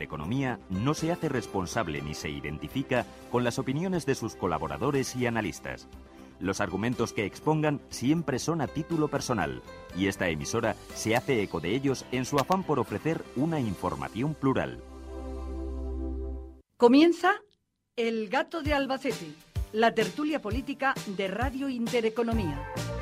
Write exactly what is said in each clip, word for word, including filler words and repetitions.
Intereconomía no se hace responsable ni se identifica con las opiniones de sus colaboradores y analistas. Los argumentos que expongan siempre son a título personal y esta emisora se hace eco de ellos en su afán por ofrecer una información plural. Comienza El Gato de Albacete, la tertulia política de Radio Intereconomía.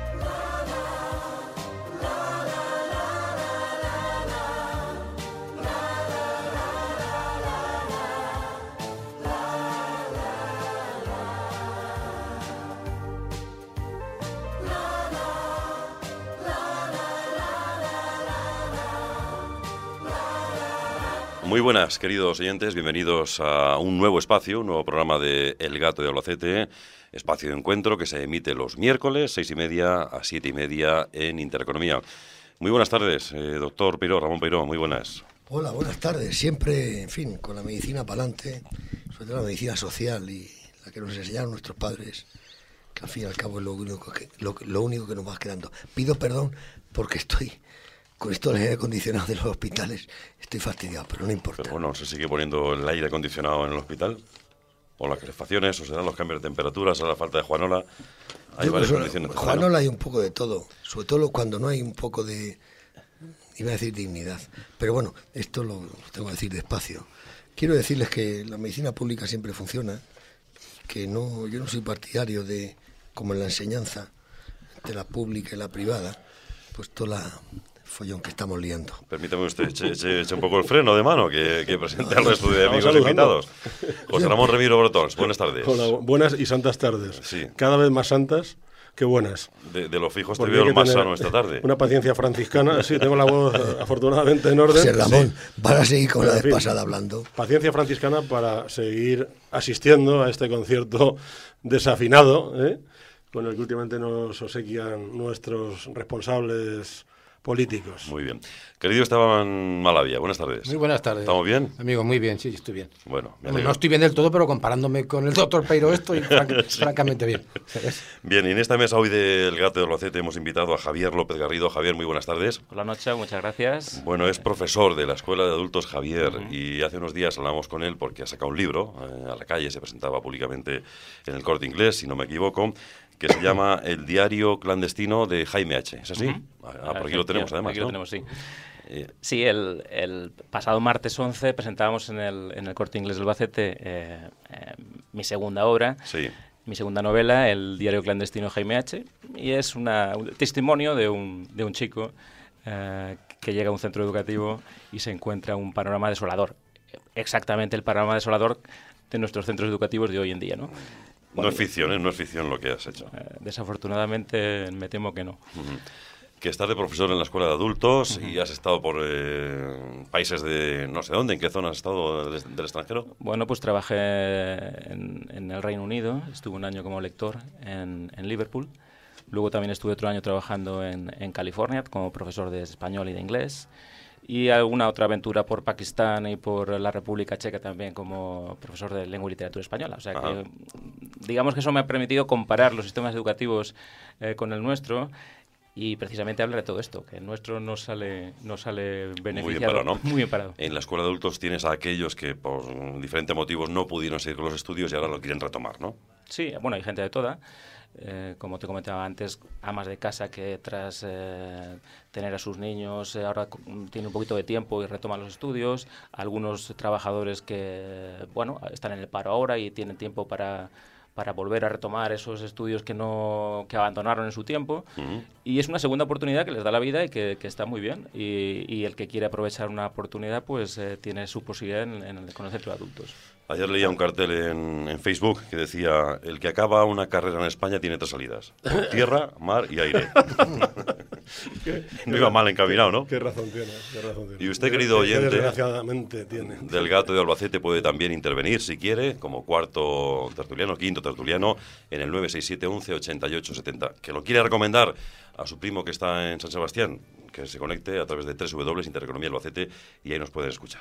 Muy buenas, queridos oyentes, bienvenidos a un nuevo espacio, un nuevo programa de El Gato de Albacete, espacio de encuentro que se emite los miércoles, seis y media a siete y media en Intereconomía. Muy buenas tardes, eh, doctor Peiró, Ramón Peiró, muy buenas. Hola, buenas tardes. Siempre, en fin, con la medicina para adelante, sobre todo la medicina social y la que nos enseñaron nuestros padres, que al fin y al cabo es lo único que, lo, lo único que nos va quedando. Pido perdón porque estoy... Con esto del aire acondicionado de los hospitales estoy fastidiado, pero no importa. Pero bueno, ¿se sigue poniendo el aire acondicionado en el hospital? ¿O las calefacciones? ¿O serán los cambios de temperatura? ¿Será la falta de Juanola? Hay varias condiciones. Juanola hay un poco de todo, sobre todo cuando no hay un poco de, iba a decir dignidad. Pero bueno, esto lo, lo tengo que decir despacio. Quiero decirles que la medicina pública siempre funciona, que no, yo no soy partidario de, como en la enseñanza, entre la pública y la privada, pues toda la... follón que estamos liando. Permítame usted, eche, eche, eche un poco el freno de mano, que, que presente al resto de amigos invitados. José Ramón Remiro Brotons, buenas tardes. Hola, buenas y santas tardes. Sí. Cada vez más santas que buenas. De, de los fijos te veo el más sano esta tarde. Una paciencia franciscana, sí, tengo la voz afortunadamente en orden. José Ramón, sí. Van a seguir con la vez fin, pasada hablando. Paciencia franciscana para seguir asistiendo a este concierto desafinado, ¿eh? con el que últimamente nos obsequian nuestros responsables políticos. Muy bien. Querido Esteban Malavia, buenas tardes. Muy buenas tardes. ¿Estamos bien? Amigo, muy bien, sí, estoy bien. Bueno, me no estoy bien del todo, pero comparándome con el doctor Peiró estoy franc- sí. francamente bien. Bien, y en esta mesa hoy del Gato de Albacete hemos invitado a Javier López Garrido. Javier, muy buenas tardes. Hola, Noche, muchas gracias. Bueno, es profesor de la Escuela de Adultos Javier Uh-huh. y hace unos días hablamos con él porque ha sacado un libro eh, a la calle, se presentaba públicamente en el Corte Inglés, si no me equivoco, que se llama El diario clandestino de Jaime H. ¿Es así? Uh-huh. Ah, por aquí lo tenemos, además, Aquí ¿no? lo tenemos, sí. Eh, sí, el, el pasado martes once presentábamos en el, en el Corte Inglés del Albacete eh, eh, mi segunda obra, sí. mi segunda novela, El diario clandestino de Jaime H. Y es una, un testimonio de un, de un chico eh, que llega a un centro educativo y se encuentra un panorama desolador. Exactamente el panorama desolador de nuestros centros educativos de hoy en día, ¿no? Bueno, no es ficción, ¿eh? No es ficción lo que has hecho. Eh, desafortunadamente me temo que no. Uh-huh. Que estás de profesor en la escuela de adultos uh-huh. y has estado por eh, países de no sé dónde, ¿en qué zona has estado del, del extranjero? Bueno, pues trabajé en, en el Reino Unido, estuve un año como lector en, en Liverpool, luego también estuve otro año trabajando en, en California como profesor de español y de inglés, y alguna otra aventura por Pakistán y por la República Checa también como profesor de lengua y literatura española. O sea Ajá. que digamos que eso me ha permitido comparar los sistemas educativos eh, con el nuestro y precisamente hablar de todo esto, que el nuestro no sale, no sale beneficiado. Muy bien parado, ¿no? Muy bien parado. En la escuela de adultos tienes a aquellos que por diferentes motivos no pudieron seguir con los estudios y ahora lo quieren retomar, ¿no? Sí, bueno, hay gente de toda. Eh, como te comentaba antes, amas de casa que tras eh, tener a sus niños eh, ahora tienen un poquito de tiempo y retoman los estudios, algunos trabajadores que bueno están en el paro ahora y tienen tiempo para, para volver a retomar esos estudios que no que abandonaron en su tiempo. Uh-huh. Y es una segunda oportunidad que les da la vida y que, que está muy bien, y, y el que quiere aprovechar una oportunidad pues eh, tiene su posibilidad en, en el, con el centro de adultos. Ayer leía un cartel en, en Facebook que decía: el que acaba una carrera en España tiene tres salidas: tierra, mar y aire. No iba mal encaminado, ¿no? Qué razón tiene, qué razón tiene. Y usted, querido oyente, desgraciadamente tiene. del Gato de Albacete, puede también intervenir si quiere, como cuarto tertuliano, quinto tertuliano, en el nueve seis siete once ochenta y ocho setenta. Que lo quiere recomendar a su primo que está en San Sebastián, que se conecte a través de doble u doble u doble u punto intereconomía albacete y ahí nos pueden escuchar.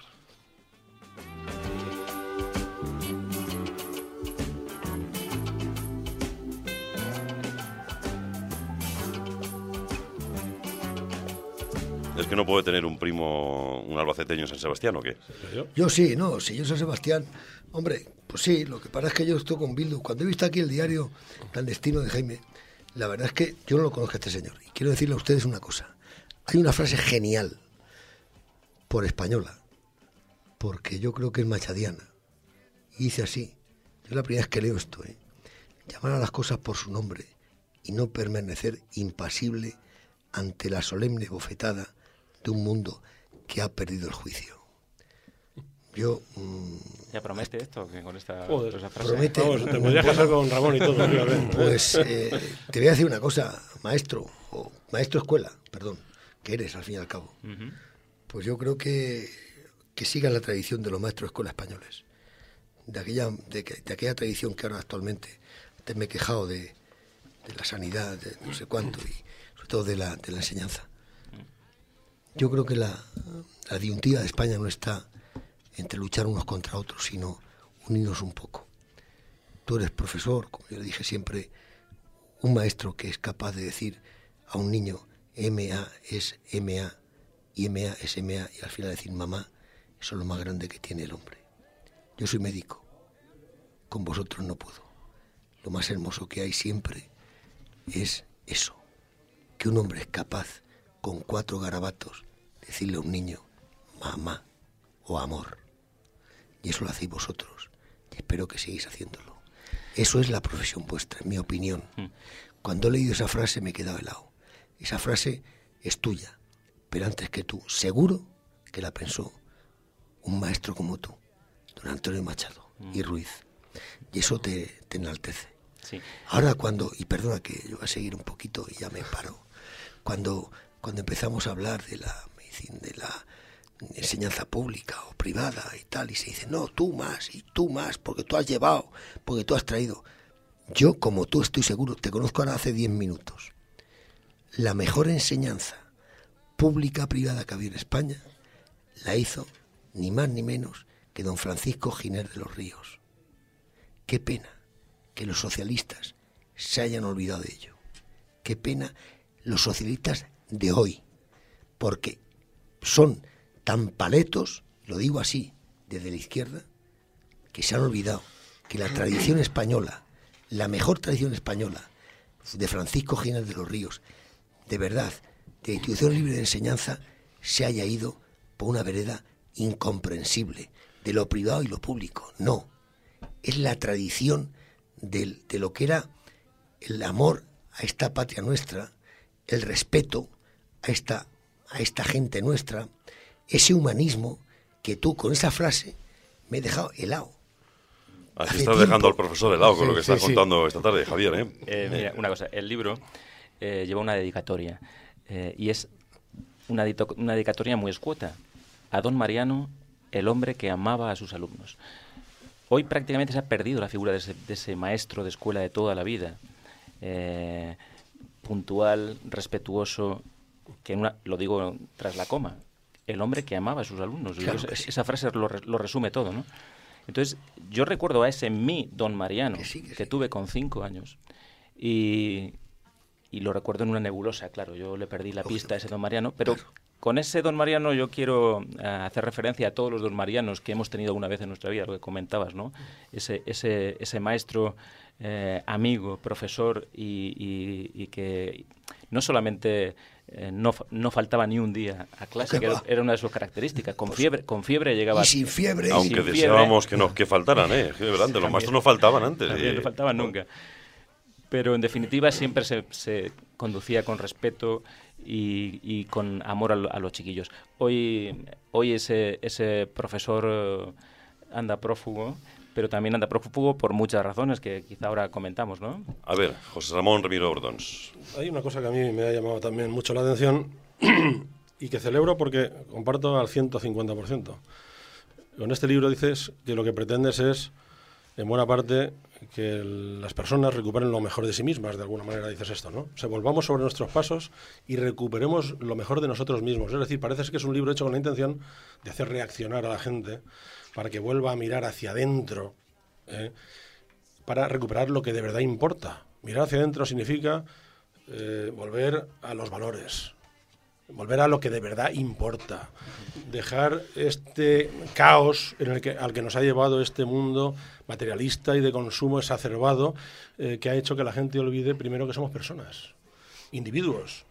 es que no puede tener un primo, un albaceteño en San Sebastián, ¿o qué? Yo sí, no, si yo San Sebastián, hombre, pues sí, lo que pasa es que yo estoy con Bildu. Cuando he visto aquí el diario clandestino de Jaime, la verdad es que yo no lo conozco a este señor. Y quiero decirle a ustedes una cosa. Hay una frase genial, por española, porque yo creo que es machadiana. Y dice así, yo la primera vez que leo esto, ¿eh? Llamar a las cosas por su nombre y no permanecer impasible ante la solemne bofetada de un mundo que ha perdido el juicio. Yo... Mmm, ¿Ya promete esto? Que con esta, Joder, esa frase. Promete. Vamos, te podrías casar con Ramón y todo. Pues eh, te voy a decir una cosa, maestro, o maestro escuela, perdón, que eres al fin y al cabo. Uh-huh. Pues yo creo que, que sigan la tradición de los maestros de escuela españoles. De aquella, de, de aquella tradición que ahora actualmente te me he quejado de, de la sanidad, de no sé cuánto, y sobre todo de la, de la enseñanza. Yo creo que la, la disyuntiva de España no está entre luchar unos contra otros, sino unirnos un poco. Tú eres profesor, como yo le dije siempre, un maestro que es capaz de decir a un niño M A es M A y M A es M A y al final decir mamá, eso es lo más grande que tiene el hombre. Yo soy médico, con vosotros no puedo. Lo más hermoso que hay siempre es eso, que un hombre es capaz, con cuatro garabatos, de decirle a un niño mamá o amor. Y eso lo hacéis vosotros, y espero que sigáis haciéndolo. Eso es la profesión vuestra, en mi opinión. Cuando he leído esa frase me he quedado helado. Esa frase es tuya, pero antes que tú, seguro que la pensó un maestro como tú, don Antonio Machado y Ruiz. Y eso te, te enaltece. Sí. Ahora cuando, y perdona que yo voy a seguir un poquito y ya me paro, cuando, cuando empezamos a hablar de la medicina, de la enseñanza pública o privada y tal, y se dice, no, tú más, y tú más, porque tú has llevado, porque tú has traído. Yo, como tú, estoy seguro, te conozco ahora hace diez minutos. La mejor enseñanza pública privada que había en España la hizo ni más ni menos que don Francisco Giner de los Ríos. Qué pena que los socialistas se hayan olvidado de ello. Qué pena los socialistas de hoy, porque son tan paletos, lo digo así, desde la izquierda, que se han olvidado que la tradición española, la mejor tradición española de Francisco Giner de los Ríos, de verdad, de institución libre de enseñanza, se haya ido por una vereda incomprensible de lo privado y lo público. No, es la tradición de, de lo que era el amor a esta patria nuestra, el respeto a esta, a esta gente nuestra, ese humanismo que tú con esa frase me he dejado helado. Así estás dejando al profesor helado con sí, lo que estás sí, contando sí. esta tarde, Javier. ¿eh? Eh, mira, una cosa, el libro eh, lleva una dedicatoria eh, y es una, una dedicatoria muy escueta a don Mariano, el hombre que amaba a sus alumnos. Hoy prácticamente se ha perdido la figura de ese, de ese maestro de escuela de toda la vida, eh, puntual, respetuoso, que en una, lo digo tras la coma, el hombre que amaba a sus alumnos. Claro esa, sí. esa frase lo, lo resume todo, ¿no? Entonces, yo recuerdo a ese mi don Mariano, que, sí, que, que sí. tuve con cinco años, y, y lo recuerdo en una nebulosa, claro, yo le perdí la pista a ese don Mariano, pero claro. con ese don Mariano yo quiero uh, hacer referencia a todos los don Marianos que hemos tenido alguna vez en nuestra vida, lo que comentabas, ¿no? Ese, ese, ese maestro, eh, amigo, profesor, y, y, y que no solamente... Eh, no, no faltaba ni un día a clase, que era, era una de sus características. Con fiebre, con fiebre llegaba. Y sin fiebre. Aunque sin deseábamos fiebre. que, no, que faltaran, ¿eh? De verdad, los maestros no faltaban antes. También y... no faltaban nunca. Pero en definitiva siempre se, se conducía con respeto y, y con amor a, lo, a los chiquillos. Hoy, hoy ese, ese profesor anda prófugo, pero también anda prófugo por muchas razones que quizá ahora comentamos, ¿no? A ver, José Ramón Remiro Ordons. Hay una cosa que a mí me ha llamado también mucho la atención y que celebro porque comparto al ciento cincuenta por ciento. Con este libro dices que lo que pretendes es, en buena parte, que las personas recuperen lo mejor de sí mismas, de alguna manera dices esto, ¿no? O sea, volvamos sobre nuestros pasos y recuperemos lo mejor de nosotros mismos. Es decir, parece que es un libro hecho con la intención de hacer reaccionar a la gente para que vuelva a mirar hacia adentro, ¿eh? para recuperar lo que de verdad importa. Mirar hacia adentro significa eh, volver a los valores, volver a lo que de verdad importa, dejar este caos en el que, al que nos ha llevado este mundo materialista y de consumo exacerbado, eh, que ha hecho que la gente olvide primero que somos personas, individuos,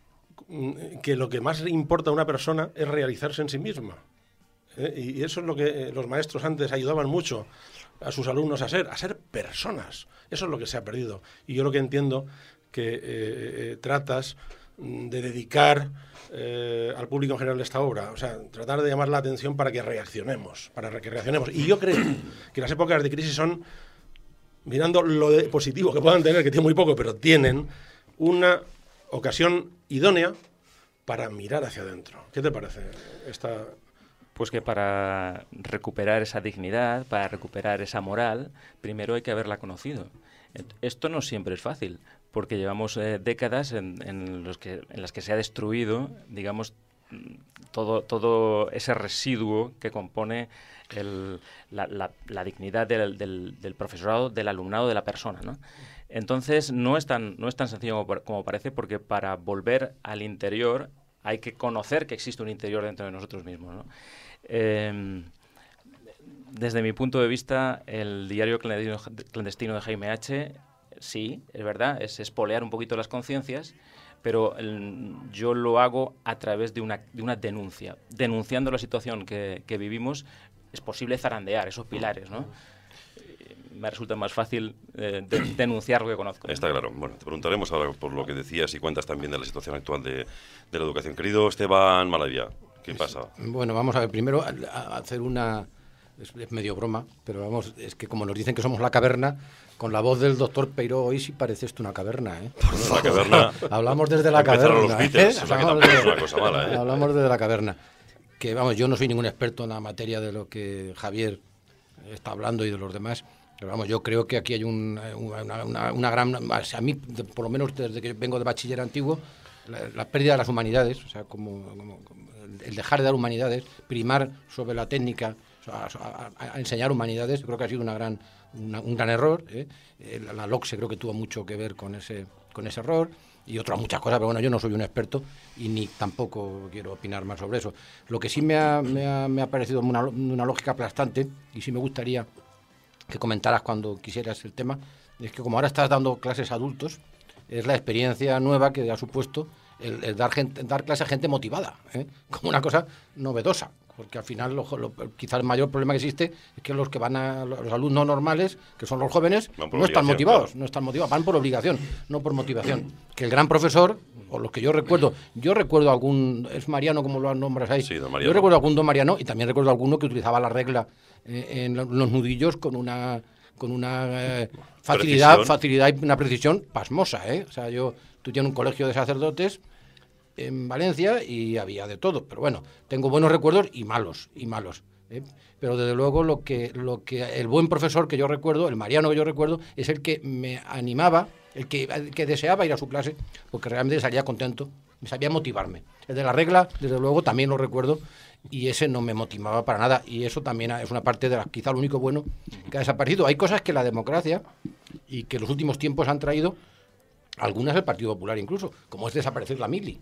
que lo que más importa a una persona es realizarse en sí misma. ¿eh? Y eso es lo que los maestros antes ayudaban mucho a sus alumnos a ser, a ser personas. Eso es lo que se ha perdido. Y yo lo que entiendo que eh, eh, tratas de dedicar eh, al público en general esta obra, o sea, tratar de llamar la atención para que reaccionemos, para que reaccionemos. Y yo creo que las épocas de crisis son, mirando lo de positivo que puedan tener, que tienen muy poco, pero tienen una ocasión idónea para mirar hacia adentro. ¿Qué te parece esta...? Pues que para recuperar esa dignidad, para recuperar esa moral, primero hay que haberla conocido. Esto no siempre es fácil, porque llevamos eh, décadas en, en, los que, en las que se ha destruido, digamos, todo, todo ese residuo que compone el, la, la, la dignidad del, del, del profesorado, del alumnado, de la persona, ¿no? Entonces, no es tan, no es tan sencillo como, como parece, porque para volver al interior hay que conocer que existe un interior dentro de nosotros mismos, ¿no? Eh, desde mi punto de vista, el diario clandestino, clandestino de Jaime H., sí, es verdad, es espolear un poquito las conciencias, pero el, yo lo hago a través de una, de una denuncia. Denunciando la situación que, que vivimos, es posible zarandear esos pilares, ¿no? Me resulta más fácil eh, de, denunciar lo que conozco. Está claro. Bueno, te preguntaremos ahora por lo que decías y cuentas también de la situación actual de, de la educación. Querido Esteban Malavia, ¿qué pasa? Bueno, vamos a ver, primero a, a hacer una... Es, es medio broma, pero vamos, es que como nos dicen que somos la caverna, con la voz del doctor Peiró hoy sí parece esto una caverna, ¿eh? La caverna... Hablamos desde la caverna, los Beatles, ¿eh? O sea, que Hablamos, tampoco de, es una cosa mala, ¿eh? Hablamos desde la caverna. Que vamos, yo no soy ningún experto en la materia de lo que Javier está hablando y de los demás. Pero vamos, yo creo que aquí hay un, una, una, una gran... A mí, de, por lo menos desde que vengo de bachiller antiguo, la, la pérdida de las humanidades, o sea, como, como, como el dejar de dar humanidades, primar sobre la técnica, a, a, a enseñar humanidades, creo que ha sido una gran, una, un gran error. ¿eh? La, la LOCSE creo que tuvo mucho que ver con ese, con ese error y otras muchas cosas, pero bueno, yo no soy un experto y ni tampoco quiero opinar más sobre eso. Lo que sí me ha, me ha, me ha parecido una, una lógica aplastante, y sí me gustaría que comentaras cuando quisieras el tema, es que como ahora estás dando clases a adultos, es la experiencia nueva que ha supuesto el, el dar, gente, dar clase a gente motivada, ¿eh? Como una cosa novedosa, porque al final lo, lo, quizás el mayor problema que existe es que los que van a los alumnos normales, que son los jóvenes, no están motivados, claro. no están motivados, van por obligación, no por motivación. Que el gran profesor, o los que yo recuerdo, yo recuerdo algún, es Mariano como lo nombras ahí, sí, don yo recuerdo algún don Mariano y también recuerdo alguno que utilizaba la regla eh, en los nudillos con una con una eh, facilidad, precisión. facilidad y una precisión pasmosa, ¿eh? O sea, yo estudié en un colegio de sacerdotes en Valencia y había de todo, pero bueno, tengo buenos recuerdos y malos, y malos, ¿eh? Pero desde luego lo que, lo que el buen profesor que yo recuerdo, el Mariano que yo recuerdo, es el que me animaba, el que, el que deseaba ir a su clase, porque realmente salía contento, me sabía motivarme. El de la regla, desde luego, también lo recuerdo, y ese no me motivaba para nada, y eso también es una parte de la, quizá lo único bueno que ha desaparecido. Hay cosas que la democracia y que los últimos tiempos han traído, algunas el Partido Popular incluso, como es desaparecer la mili.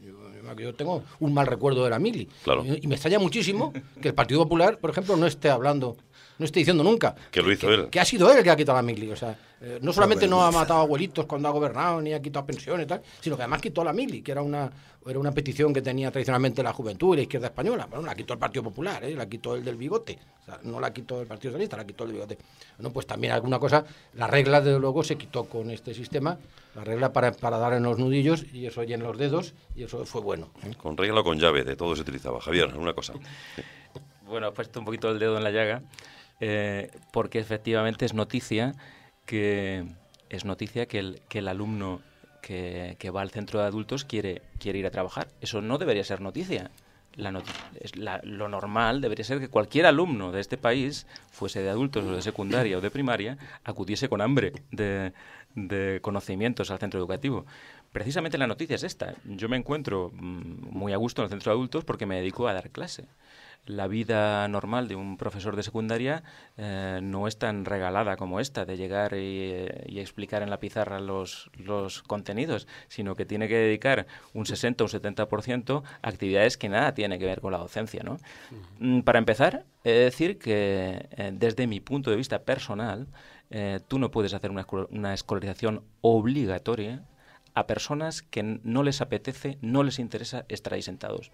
Yo tengo un mal recuerdo de la mili. Claro. Y me extraña muchísimo que el Partido Popular, por ejemplo, no esté hablando, no esté diciendo nunca que lo hizo que, él. Que ha sido él el que ha quitado la mili. O sea, eh, no solamente no ha matado abuelitos cuando ha gobernado, ni ha quitado pensiones y tal, sino que además quitó la mili, que era una, era una petición que tenía tradicionalmente la juventud y la izquierda española. Bueno, la quitó el Partido Popular, ¿eh? La quitó el del bigote. O sea, no la quitó el Partido Socialista, la quitó el del bigote. Bueno, pues también alguna cosa, la regla desde luego se quitó con este sistema, la regla para, para dar en los nudillos y eso y en los dedos, y eso fue bueno, ¿eh? Con regla o con llave, de todo se utilizaba. Javier, alguna cosa. Bueno, he puesto un poquito el dedo en la llaga, eh, porque efectivamente es noticia que es noticia que el, que el alumno que, que va al centro de adultos quiere, quiere ir a trabajar. Eso no debería ser noticia. La noticia es la, lo normal debería ser que cualquier alumno de este país, fuese de adultos o de secundaria o de primaria, acudiese con hambre de, de conocimientos al centro educativo. Precisamente la noticia es esta. Yo me encuentro mmm, muy a gusto en el centro de adultos porque me dedico a dar clase. la vida normal de un profesor de secundaria eh, no es tan regalada como esta, de llegar y, y explicar en la pizarra los, los contenidos, sino que tiene que dedicar un sesenta o un setenta por ciento a actividades que nada tienen que ver con la docencia, ¿no? Uh-huh. Para empezar, he de decir que eh, desde mi punto de vista personal, eh, tú no puedes hacer una, una escolarización obligatoria a personas que no les apetece, no les interesa estar ahí sentados.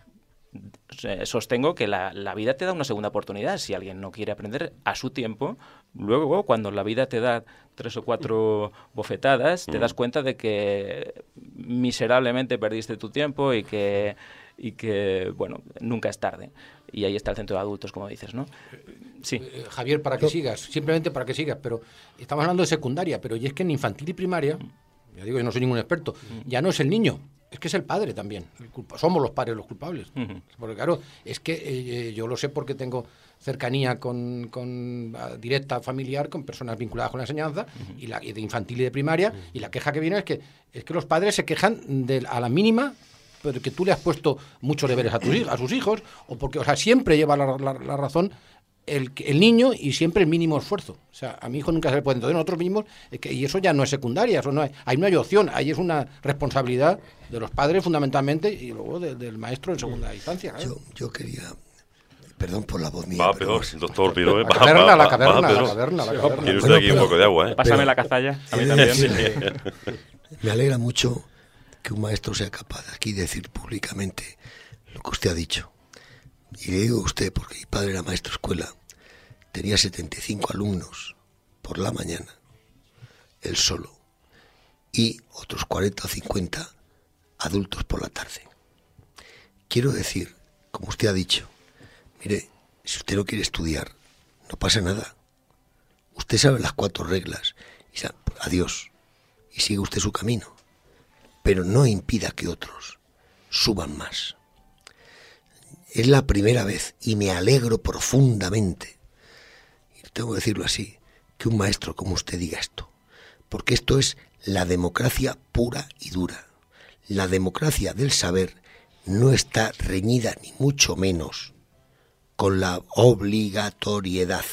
Sostengo que la, la vida te da una segunda oportunidad. Si alguien no quiere aprender a su tiempo, luego cuando la vida te da tres o cuatro bofetadas, te das cuenta de que miserablemente perdiste tu tiempo y que, y que bueno, nunca es tarde. Y ahí está el centro de adultos, como dices, ¿no? Sí. Eh, Javier, para que sigas, simplemente para que sigas, pero estamos hablando de secundaria, pero y es que en infantil y primaria, ya digo, yo no soy ningún experto, ya no es el niño, es que es el padre también. El culpa, somos los padres los culpables. Uh-huh. Porque claro, es que eh, yo lo sé porque tengo cercanía con, con uh, directa familiar con personas vinculadas con la enseñanza, uh-huh. y, la, y de infantil y de primaria, uh-huh. y la queja que viene es que es que los padres se quejan de, a la mínima porque tú le has puesto muchos deberes a, tus, a sus hijos, o porque, o sea, siempre lleva la, la, la razón El, el niño y siempre el mínimo esfuerzo. O sea, a mi hijo nunca se le puede entender, nosotros mismos, es que, y eso ya no es secundaria, eso no hay, ahí no hay opción, ahí es una responsabilidad de los padres fundamentalmente y luego de, del maestro en segunda instancia. ¿eh? Yo, yo quería, perdón por la voz mía. Va peor, el doctor Piró, ¿eh? La caverna, la caverna, la caverna, la caverna. Tiene usted aquí un poco de agua, ¿eh? Pásame la cazalla, a mí también. Sí. Me alegra mucho que un maestro sea capaz de aquí decir públicamente lo que usted ha dicho. Y le digo a usted, porque mi padre era maestro de escuela, tenía setenta y cinco alumnos por la mañana, él solo, y otros cuarenta o cincuenta adultos por la tarde. Quiero decir, como usted ha dicho, mire, si usted no quiere estudiar, no pasa nada. Usted sabe las cuatro reglas, y sabe, adiós, y sigue usted su camino, pero no impida que otros suban más. Es la primera vez, y me alegro profundamente, y tengo que decirlo así, que un maestro como usted diga esto, porque esto es la democracia pura y dura. La democracia del saber no está reñida ni mucho menos con la obligatoriedad.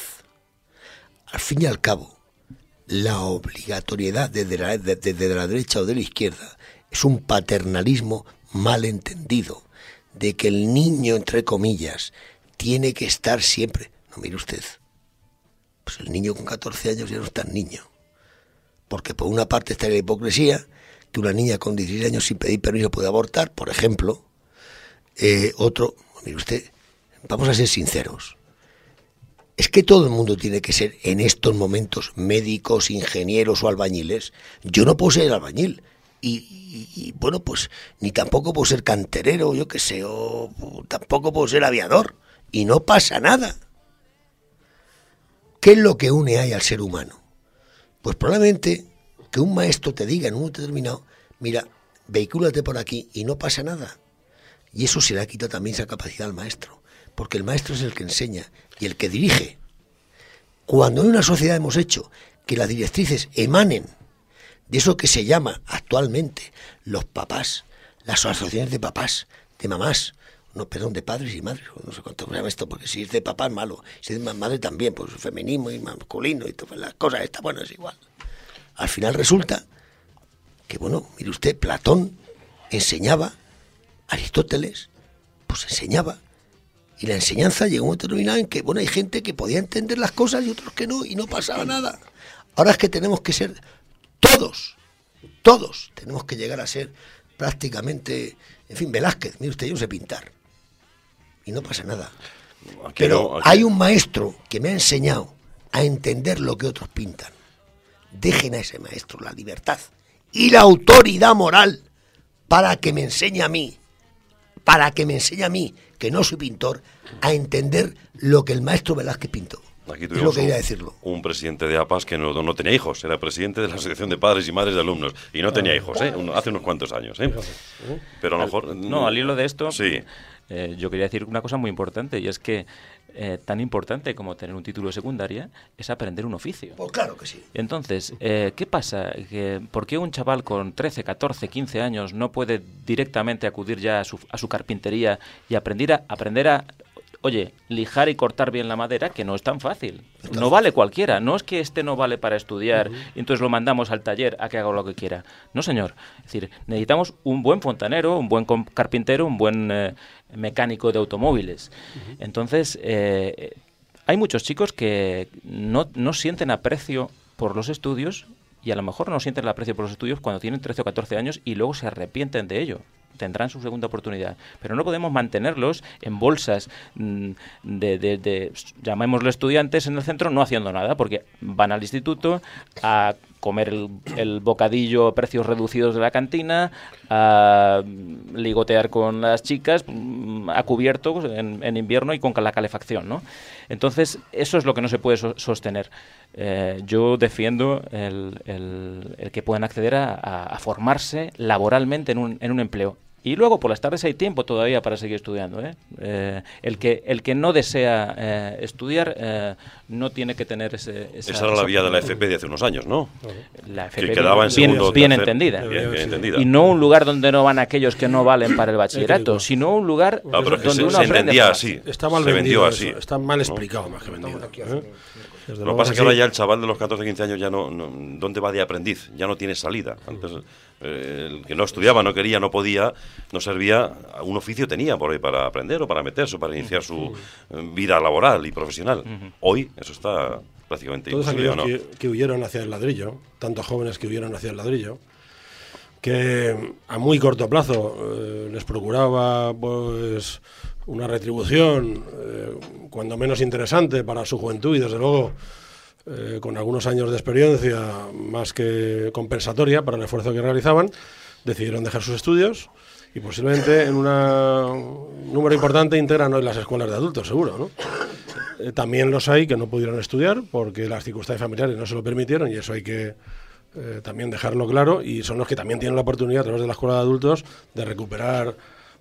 Al fin y al cabo, la obligatoriedad desde la, desde la derecha o de la izquierda es un paternalismo mal entendido, de que el niño, entre comillas, tiene que estar siempre... No, mire usted, pues el niño con catorce años ya no es tan niño. Porque por una parte está la hipocresía, que una niña con dieciséis años sin pedir permiso puede abortar, por ejemplo. Eh, otro, mire usted, vamos a ser sinceros. Es que todo el mundo tiene que ser en estos momentos médicos, ingenieros o albañiles. Yo no puedo ser albañil. Y, y, y bueno, pues ni tampoco puedo ser canterero, yo qué sé, o, o tampoco puedo ser aviador. Y no pasa nada. ¿Qué es lo que une ahí al ser humano? Pues probablemente que un maestro te diga en un momento determinado, mira, vehicúlate por aquí y no pasa nada. Y eso se le ha quitado también esa capacidad al maestro, porque el maestro es el que enseña y el que dirige. Cuando en una sociedad hemos hecho que las directrices emanen de eso que se llama actualmente los papás, las asociaciones de papás, de mamás, no, perdón, de padres y madres, no sé cuánto se llama esto, porque si es de papá es malo, si es de madre también, pues feminismo y masculino y todas las cosas, estas, bueno, es igual. Al final resulta que, bueno, mire usted, Platón enseñaba, Aristóteles, pues enseñaba, y la enseñanza llegó a un momento determinado en que, bueno, hay gente que podía entender las cosas y otros que no, y no pasaba nada. Ahora es que tenemos que ser todos, todos, tenemos que llegar a ser prácticamente, en fin, Velázquez, mire usted, yo no sé pintar, y no pasa nada. Aquí Pero no, aquí... hay un maestro que me ha enseñado a entender lo que otros pintan. Dejen a ese maestro la libertad y la autoridad moral para que me enseñe a mí, para que me enseñe a mí, que no soy pintor, a entender lo que el maestro Velázquez pintó. Aquí es lo que quería decirlo. Un presidente de APAS que no, no tenía hijos, era presidente de la Asociación de Padres y Madres de Alumnos, y no tenía hijos, ¿eh? hace unos cuantos años. ¿eh? Pero a lo mejor... No, al hilo de esto, sí. eh, yo quería decir una cosa muy importante, y es que eh, tan importante como tener un título de secundaria es aprender un oficio. Pues claro que sí. Entonces, eh, ¿qué pasa? Que, ¿por qué un chaval con trece, catorce, quince años no puede directamente acudir ya a su, a su carpintería y aprender a, aprender a oye, lijar y cortar bien la madera, que no es tan fácil. No vale cualquiera. No es que este no vale para estudiar uh-huh. y entonces lo mandamos al taller a que haga lo que quiera. No, señor. Es decir, necesitamos un buen fontanero, un buen carpintero, un buen eh, mecánico de automóviles. Uh-huh. Entonces, eh, hay muchos chicos que no, no sienten aprecio por los estudios y a lo mejor no sienten el aprecio por los estudios cuando tienen trece o catorce años y luego se arrepienten de ello. Tendrán su segunda oportunidad. Pero no podemos mantenerlos en bolsas de, de, de, llamémoslo estudiantes en el centro, no haciendo nada, porque van al instituto a comer el, el bocadillo a precios reducidos de la cantina, a ligotear con las chicas, a cubierto en, en invierno y con la calefacción, ¿no? Entonces, eso es lo que no se puede so- sostener. Eh, yo defiendo el, el, el que puedan acceder a, a, a formarse laboralmente en un, en un empleo. Y luego por las tardes hay tiempo todavía para seguir estudiando, ¿eh? Eh, el que el que no desea eh, estudiar eh, no tiene que tener ese... Esa, esa era la vía de la F P de hace unos años, ¿no? La F P que quedaba en bien, segundo, bien, tercer, entendida. bien, bien entendida. Y no un lugar donde no van aquellos que no valen para el bachillerato, sino un lugar no, pero donde se, uno se aprende entendía más. así. Está mal se vendió así. Eso. Está mal explicado, ¿no? Más que vendido. ¿eh? Lo que pasa es que ahora ya el chaval de los catorce, quince años ya no, no... ¿Dónde va de aprendiz? Ya no tiene salida. Antes, eh, el que no estudiaba, no quería, no podía, no servía, un oficio tenía por ahí para aprender o para meterse, para iniciar su eh, vida laboral y profesional. Uh-huh. Hoy eso está prácticamente Todos imposible, aquellos ¿no? que, que huyeron hacia el ladrillo, tantos jóvenes que huyeron hacia el ladrillo, que a muy corto plazo eh, les procuraba pues una retribución eh, cuando menos interesante para su juventud y desde luego eh, con algunos años de experiencia más que compensatoria para el esfuerzo que realizaban, decidieron dejar sus estudios y posiblemente en una, un número importante integran hoy las escuelas de adultos, seguro, ¿no? Eh, también los hay que no pudieron estudiar porque las circunstancias familiares no se lo permitieron y eso hay que eh, también dejarlo claro, y son los que también tienen la oportunidad a través de la escuela de adultos de recuperar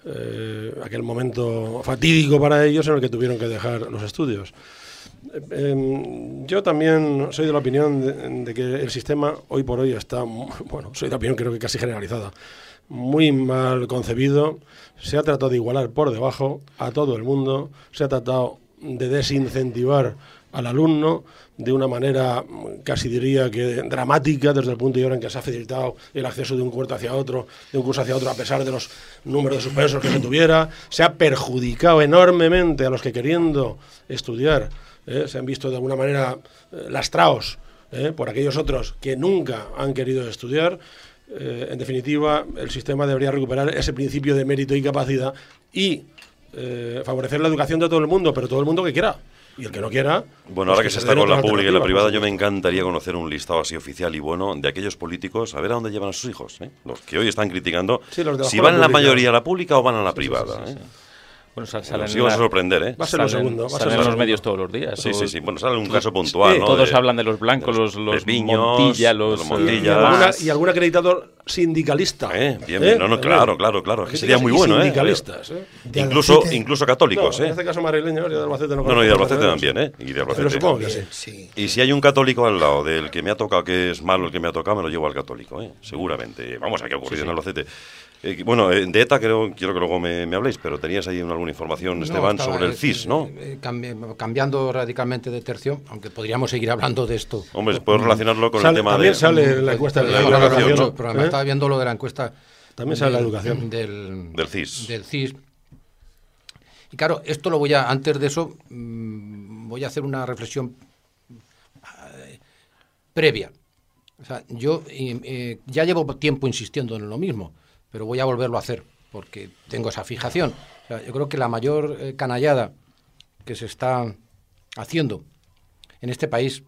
eh, aquel momento fatídico para ellos en el que tuvieron que dejar los estudios. Eh, eh, yo también soy de la opinión de, de que el sistema hoy por hoy está, bueno, soy de la opinión creo que casi generalizada, muy mal concebido. Se ha tratado de igualar por debajo a todo el mundo, se ha tratado de desincentivar al alumno de una manera casi diría que dramática, desde el punto de vista en que se ha facilitado el acceso de un curso hacia otro, de un curso hacia otro a pesar de los números de suspensos que se tuviera. Se ha perjudicado enormemente a los que queriendo estudiar eh, se han visto de alguna manera eh, lastrados eh, por aquellos otros que nunca han querido estudiar. Eh, en definitiva, el sistema debería recuperar ese principio de mérito y capacidad y eh, favorecer la educación de todo el mundo, pero todo el mundo que quiera. Y el que no quiera... Bueno, ahora que se está con la pública y la privada, yo me encantaría conocer un listado así oficial y bueno de aquellos políticos, a ver a dónde llevan a sus hijos, ¿eh? Los que hoy están criticando, sí, si van la mayoría a la pública o van a la sí, privada. Sí, sí, sí, sí. ¿eh? Bueno, sal, salen Nos íbamos a sorprender, ¿eh? Va a ser lo segundo. Va a salen ser los segundo. medios todos los días. Sí, sí, sí. Bueno, sale un caso puntual, sí, ¿no? Todos de, hablan de los blancos, los, los Pepiños, Montilla, los... los Montilla. Y, alguna, y algún acreditador sindicalista. Eh, bien, bien. ¿Eh? No, no, claro, claro, claro. Es que sería muy bueno, ¿eh? Sindicalistas, ¿eh? Incluso, incluso católicos, no, ¿eh? En este caso madrileño, yo de Albacete no No, no, y de Albacete también, ¿eh? Y de Albacete. Pero supongo que sí. sí. Y si hay un católico al lado del que me ha tocado, que es malo el que me ha tocado, me lo llevo al católico, ¿eh? Seguramente. Vamos, a qué ha ocurrido sí, sí. en Albacete. Eh, bueno, de ETA creo, quiero que luego me, me habléis, pero tenías ahí alguna información, Esteban, no, sobre el C I S, ¿no? Eh, cambi- cambiando radicalmente de tercio, aunque podríamos seguir hablando de esto. Hombre, puedes relacionarlo con sale, el tema también de... También sale la encuesta de la, la, la educación, educación, ¿no? Pero me ¿Eh? estaba viendo lo de la encuesta. También sale la educación. Del, del C I S. Del C I S. Y claro, esto lo voy a, antes de eso, mmm, voy a hacer una reflexión eh, previa. O sea, yo eh, eh, ya llevo tiempo insistiendo en lo mismo, pero voy a volverlo a hacer, porque tengo esa fijación. O sea, yo creo que la mayor eh, canallada que se está haciendo en este país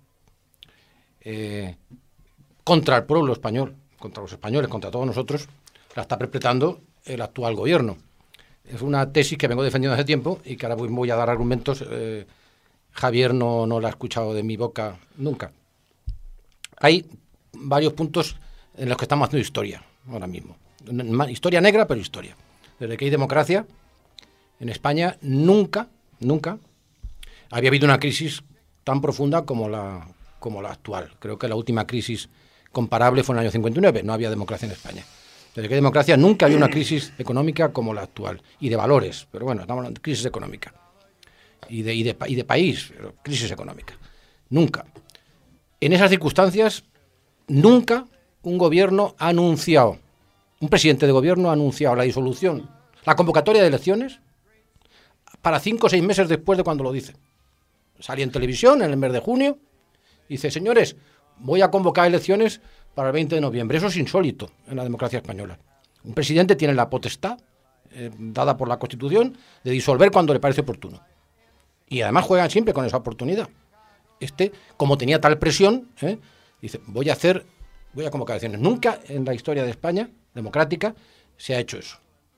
eh, contra el pueblo español, contra los españoles, contra todos nosotros, la está perpetrando el actual gobierno. Es una tesis que vengo defendiendo hace tiempo y que ahora voy a dar argumentos. Eh, Javier no, no la ha escuchado de mi boca nunca. Hay varios puntos en los que estamos haciendo historia ahora mismo. Historia negra, pero historia. Desde que hay democracia, en España nunca, nunca había habido una crisis tan profunda como la, como la actual. Creo que la última crisis comparable fue en el año cincuenta y nueve, no había democracia en España. Desde que hay democracia nunca había una crisis económica como la actual, y de valores, pero bueno, estamos hablando de crisis económica. y de, y de, y de país, crisis económica. Nunca. En esas circunstancias, nunca un gobierno ha anunciado, un presidente de gobierno ha anunciado la disolución, la convocatoria de elecciones para cinco o seis meses después de cuando lo dice. Salía en televisión en el mes de junio, dice, señores, voy a convocar elecciones para el veinte de noviembre. Eso es insólito en la democracia española. Un presidente tiene la potestad, eh, dada por la Constitución, de disolver cuando le parece oportuno. Y además juegan siempre con esa oportunidad. Este, como tenía tal presión, ¿eh? dice, voy a hacer, voy a convocar elecciones. Nunca en la historia de España, democrática, se ha hecho eso.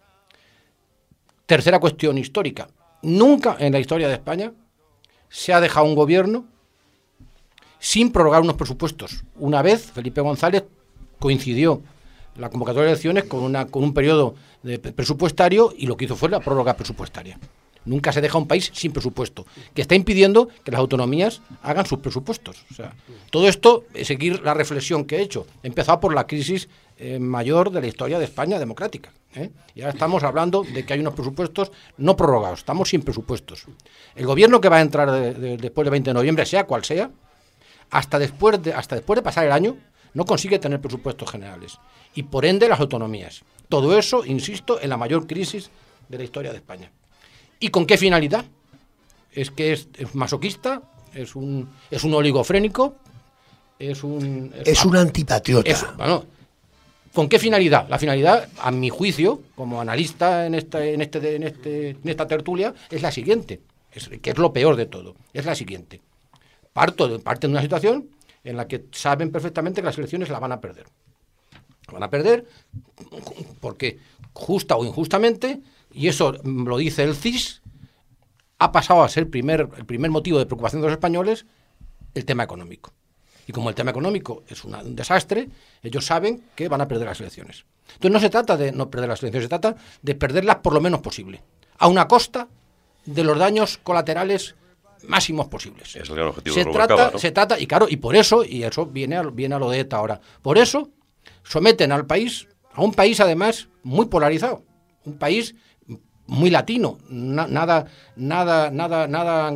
Tercera cuestión histórica. Nunca en la historia de España se ha dejado un gobierno sin prorrogar unos presupuestos. Una vez, Felipe González coincidió la convocatoria de elecciones con, una, con un periodo de presupuestario y lo que hizo fue la prórroga presupuestaria. Nunca se deja un país sin presupuesto, que está impidiendo que las autonomías hagan sus presupuestos. O sea, todo esto es seguir la reflexión que he hecho. He empezado por la crisis eh, mayor de la historia de España democrática. ¿eh? Y ahora estamos hablando de que hay unos presupuestos no prorrogados, estamos sin presupuestos. El gobierno que va a entrar de, de, después del veinte de noviembre, sea cual sea, hasta después de, hasta después de pasar el año, no consigue tener presupuestos generales. Y por ende las autonomías. Todo eso, insisto, en la mayor crisis de la historia de España. ¿Y con qué finalidad? Es que es, es masoquista, es un, es un oligofrénico, es un... Es, es un antipatriota. Es, bueno, ¿con qué finalidad? La finalidad, a mi juicio, como analista en, esta, en, este, en, este, en esta tertulia, es la siguiente, es, que es lo peor de todo, es la siguiente. Parto de, parten de una situación en la que saben perfectamente que las elecciones la van a perder. La van a perder porque, justa o injustamente, y eso lo dice el C I S, ha pasado a ser primer, el primer motivo de preocupación de los españoles el tema económico. Y como el tema económico es una, un desastre, ellos saben que van a perder las elecciones. Entonces no se trata de no perder las elecciones, se trata de perderlas por lo menos posible, a una costa de los daños colaterales máximos posibles. Es el gran objetivo se de trata, Rubalcaba, ¿no? se trata, y claro, y por eso, y eso viene a, viene a lo de ETA ahora, por eso someten al país, a un país además muy polarizado, un país muy latino, na, nada, nada, nada, nada,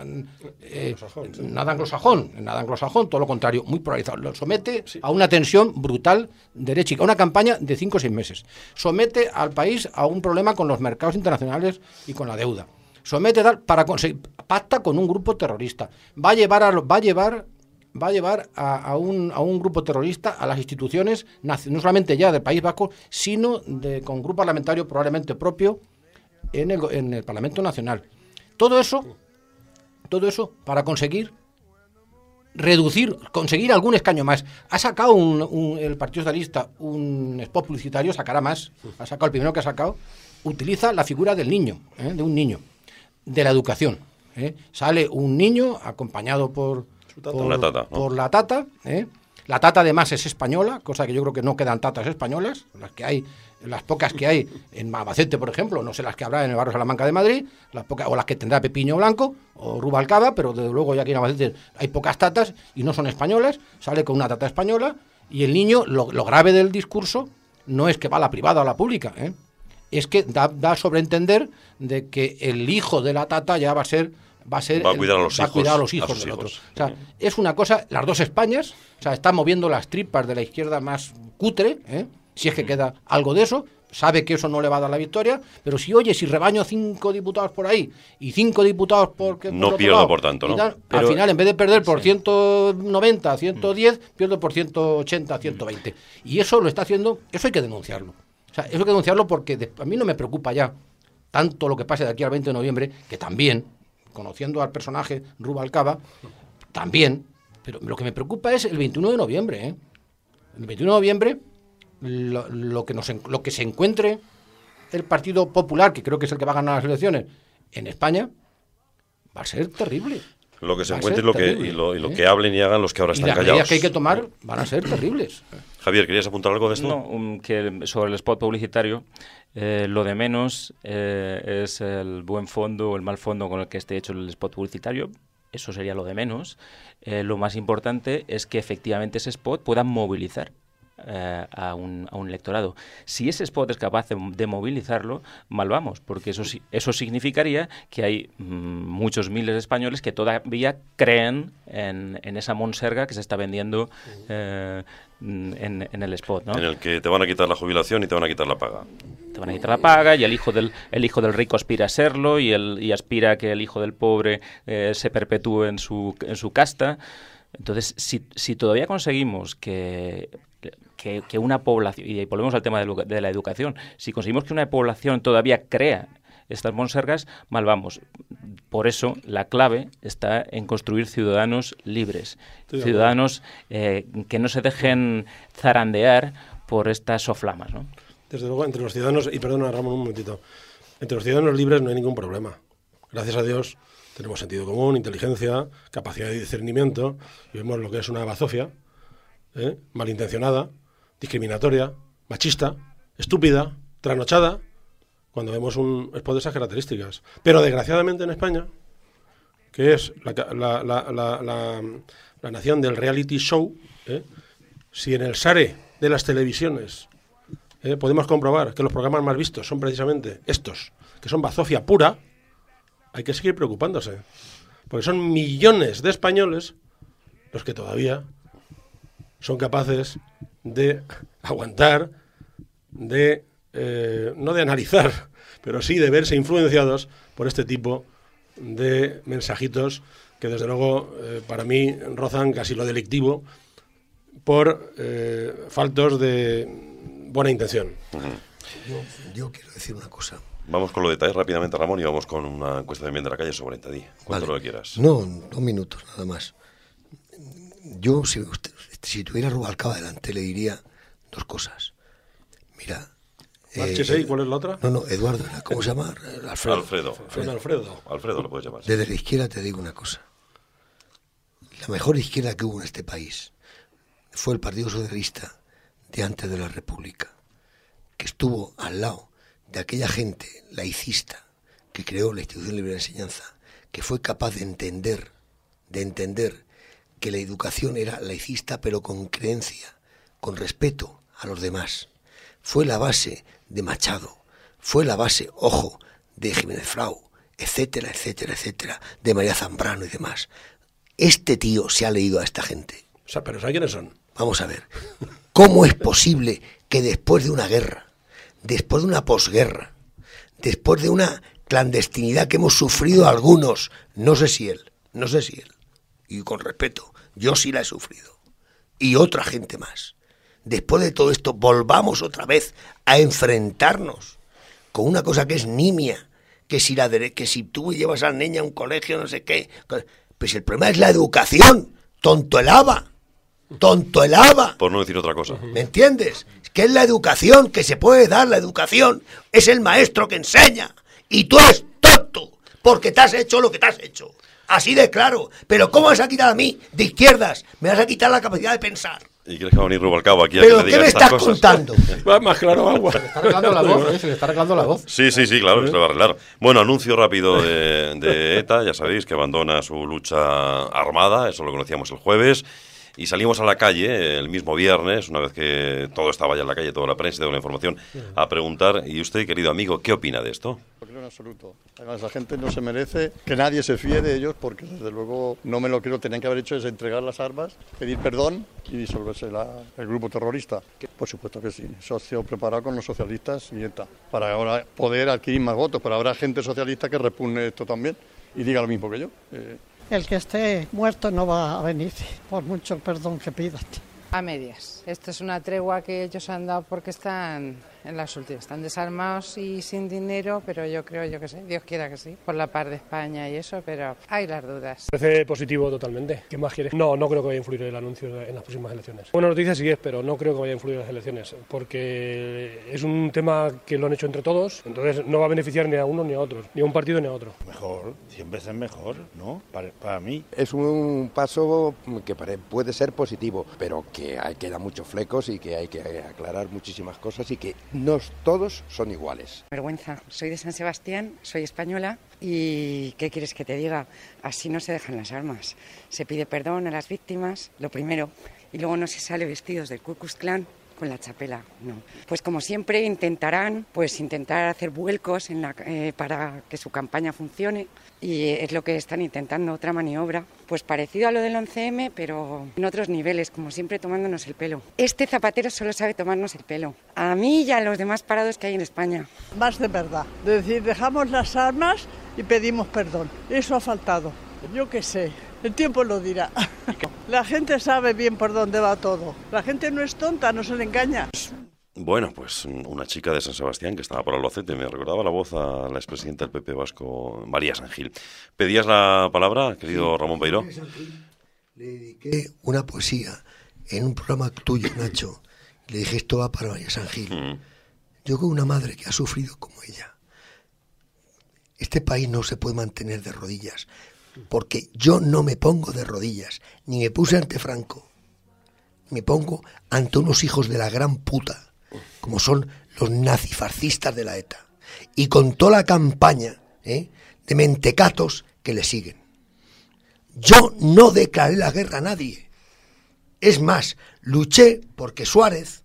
eh, anglosajón, sí. nada anglosajón, nada anglosajón, todo lo contrario, muy polarizado. Lo somete sí. a una tensión brutal derecha, a una campaña de cinco o seis meses. Somete al país a un problema con los mercados internacionales y con la deuda. Somete tal para conseguir, pacta con un grupo terrorista. Va a llevar a, va a llevar va a llevar a, a, un, a un grupo terrorista a las instituciones, no solamente ya del País Vasco, sino de, con grupo parlamentario probablemente propio en el, en el Parlamento Nacional. Todo eso, todo eso para conseguir reducir, conseguir algún escaño más. Ha sacado un, un, el Partido Socialista un spot publicitario, sacará más, ha sacado el primero que ha sacado, utiliza la figura del niño, ¿eh? de un niño, de la educación. ¿eh? Sale un niño acompañado por... Por la tata, ¿no? por la tata, ¿eh? La tata además es española, cosa que yo creo que no quedan tatas españolas, las que hay, las pocas que hay en Albacete, por ejemplo, no sé las que habrá en el barrio Salamanca de Madrid, las pocas, o las que tendrá Pepiño Blanco o Rubalcaba, pero desde luego ya aquí en Albacete hay pocas tatas y no son españolas, sale con una tata española y el niño, lo, lo grave del discurso no es que va a la privada o a la pública, ¿eh? es que da, da a sobreentender de que el hijo de la tata ya va a ser va a ser va a cuidar a los va hijos, a cuidar a los hijos a sus del hijos. otro. O sea, es una cosa, las dos Españas, o sea, está moviendo las tripas de la izquierda más cutre, ¿eh? si es que queda algo de eso, sabe que eso no le va a dar la victoria, pero si oye, si rebaño cinco diputados por ahí y cinco diputados por... por no pierdo lado, por tanto, ¿no? Tal, pero, al final, en vez de perder por sí. ciento noventa, ciento diez, pierdo por ciento ochenta, ciento veinte. Y eso lo está haciendo, eso hay que denunciarlo. O sea, eso hay que denunciarlo porque de, a mí no me preocupa ya tanto lo que pase de aquí al veinte de noviembre, que también... conociendo al personaje Rubalcaba, también, pero lo que me preocupa es el veintiuno de noviembre. ¿eh? El veintiuno de noviembre, lo, lo, que nos, lo que se encuentre el Partido Popular, que creo que es el que va a ganar las elecciones, en España, va a ser terrible. Lo que se encuentre y lo, terrible, que, y lo, y lo ¿eh? que hablen y hagan los que ahora están y las callados. medidas que hay que tomar van a ser terribles. Javier, ¿querías apuntar algo de esto? No, um, que sobre el spot publicitario, eh, lo de menos eh, es el buen fondo o el mal fondo con el que esté hecho el spot publicitario. Eso sería lo de menos. Eh, lo más importante es que efectivamente ese spot pueda movilizar eh, a, un, a un electorado. Si ese spot es capaz de, de movilizarlo, mal vamos, porque eso, eso significaría que hay mmm, muchos miles de españoles que todavía creen en, en esa monserga que se está vendiendo eh, en, en el spot, ¿no? En el que te van a quitar la jubilación y te van a quitar la paga. Te van a quitar la paga y el hijo del, el hijo del rico aspira a serlo y, el, y aspira a que el hijo del pobre eh, se perpetúe en su, en su casta. Entonces, si, si todavía conseguimos que, que, que una población, y volvemos al tema de, de la educación, si conseguimos que una población todavía crea estas monsergas, mal vamos. Por eso la clave está en construir ciudadanos libres, sí, ciudadanos eh, que no se dejen zarandear por estas soflamas, ¿no? Desde luego, entre los ciudadanos, y perdona Ramón un momentito, entre los ciudadanos libres no hay ningún problema. Gracias a Dios tenemos sentido común, inteligencia, capacidad de discernimiento, y vemos lo que es una bazofia, ¿eh? malintencionada, discriminatoria, machista, estúpida, trasnochada, cuando vemos un spot de esas características. Pero desgraciadamente en España, que es la, la, la, la, la, la nación del reality show, ¿eh? si en el SARE de las televisiones eh, podemos comprobar que los programas más vistos son precisamente estos, que son bazofia pura, hay que seguir preocupándose, porque son millones de españoles los que todavía son capaces de aguantar, de eh, no de analizar, pero sí de verse influenciados por este tipo de mensajitos que desde luego eh, para mí rozan casi lo delictivo por eh, faltos de buena intención. Uh-huh. Yo, yo quiero decir una cosa. Vamos con los detalles rápidamente, Ramón, y vamos con una encuesta de bien de la calle sobre Entadí. Cuánto Vale. lo que quieras. No, dos minutos, nada más. Yo, si, usted, si tuviera Rubalcaba delante, le diría dos cosas. Mira... Eh, ¿Y cuál es la otra? No, no, Eduardo, ¿cómo se llama? Alfredo. Alfredo. Alfredo. Alfredo. Alfredo lo puedes llamar. Desde la izquierda te digo una cosa. La mejor izquierda que hubo en este país fue el Partido Socialista de antes de la República, que estuvo al lado de aquella gente laicista que creó la Institución Libre de Enseñanza, que fue capaz de entender, de entender que la educación era laicista pero con creencia, con respeto a los demás. Fue la base de Machado, fue la base, ojo, de Jiménez Frau, etcétera, etcétera, etcétera, de María Zambrano y demás. Este tío se ha leído a esta gente. O sea, pero ¿sabes quiénes son? Vamos a ver, ¿cómo es posible que después de una guerra, después de una posguerra, después de una clandestinidad que hemos sufrido algunos, no sé si él, no sé si él, y con respeto, yo sí la he sufrido, y otra gente más, después de todo esto volvamos otra vez a enfrentarnos con una cosa que es nimia, que si, la de, que si tú llevas a la niña a un colegio, no sé qué, pues el problema es la educación, tonto el haba, tonto el haba. Por no decir otra cosa. ¿Me entiendes? Que es la educación, que se puede dar la educación, es el maestro que enseña, y tú eres tonto, porque te has hecho lo que te has hecho, así de claro. Pero ¿cómo vas a quitar a mí, de izquierdas, me vas a quitar la capacidad de pensar? ¿Y crees que va a venir Rubalcaba aquí a ¿Pero que te qué diga me estas estás cosas? contando? Va más claro agua. Se le está arreglando la voz, ¿eh? Se le está arreglando la voz. Sí, sí, sí, claro, que se lo va a arreglar. Bueno, anuncio rápido de, de ETA, ya sabéis que abandona su lucha armada, eso lo conocíamos el jueves, y salimos a la calle el mismo viernes, una vez que todo estaba ya en la calle, toda la prensa y toda la información, a preguntar, y usted, querido amigo, ¿qué opina de esto? Lo creo en absoluto. Además, la gente no se merece que nadie se fíe de ellos, porque desde luego no me lo creo. Tenían que haber hecho es entregar las armas, pedir perdón y disolverse la, el grupo terrorista. Por supuesto que sí, socio preparado con los socialistas y ETA, para ahora poder adquirir más votos, pero habrá gente socialista que repugne esto también y diga lo mismo que yo. Eh, El que esté muerto no va a venir, por mucho perdón que pidas. A medias. Esto es una tregua que ellos han dado porque están en las últimas. Están desarmados y sin dinero, pero yo creo, yo que sé, Dios quiera que sí, por la paz de España y eso, pero hay las dudas. Parece positivo totalmente. ¿Qué más quieres? No, no creo que vaya a influir el anuncio en las próximas elecciones. Buena noticia sí es, pero no creo que vaya a influir en las elecciones, porque es un tema que lo han hecho entre todos, entonces no va a beneficiar ni a uno ni a otros, ni a un partido ni a otro. Mejor, cien veces mejor, ¿no? Para, para mí. Es un paso que puede ser positivo, pero que hay que dar muchos flecos y que hay que aclarar muchísimas cosas y que no todos son iguales. Vergüenza. Soy de San Sebastián, soy española y ¿qué quieres que te diga? Así no se dejan las armas. Se pide perdón a las víctimas, lo primero, y luego no se sale vestidos del Ku Klux Klan con la txapela, no. Pues como siempre intentarán, pues intentar hacer vuelcos en la, eh, para que su campaña funcione, y es lo que están intentando, otra maniobra, pues parecido a lo del once eme, pero en otros niveles, como siempre tomándonos el pelo. Este Zapatero solo sabe tomarnos el pelo, a mí y a los demás parados que hay en España. Más de verdad, es decir, dejamos las armas y pedimos perdón, eso ha faltado, yo qué sé. El tiempo lo dirá. La gente sabe bien por dónde va todo. La gente no es tonta, no se le engaña. Bueno, pues una chica de San Sebastián que estaba por Albacete, me recordaba la voz a la expresidenta del P P vasco, María San Gil. ¿Pedías la palabra, querido sí, Ramón Peiró? Le dediqué una poesía en un programa tuyo, Nacho. Le dije, esto va para María San Gil. Mm. Yo con una madre que ha sufrido como ella. Este país no se puede mantener de rodillas. Porque yo no me pongo de rodillas, ni me puse ante Franco, me pongo ante unos hijos de la gran puta, como son los nazifascistas de la ETA, y con toda la campaña ¿eh? de mentecatos que le siguen. Yo no declaré la guerra a nadie, es más, luché porque Suárez,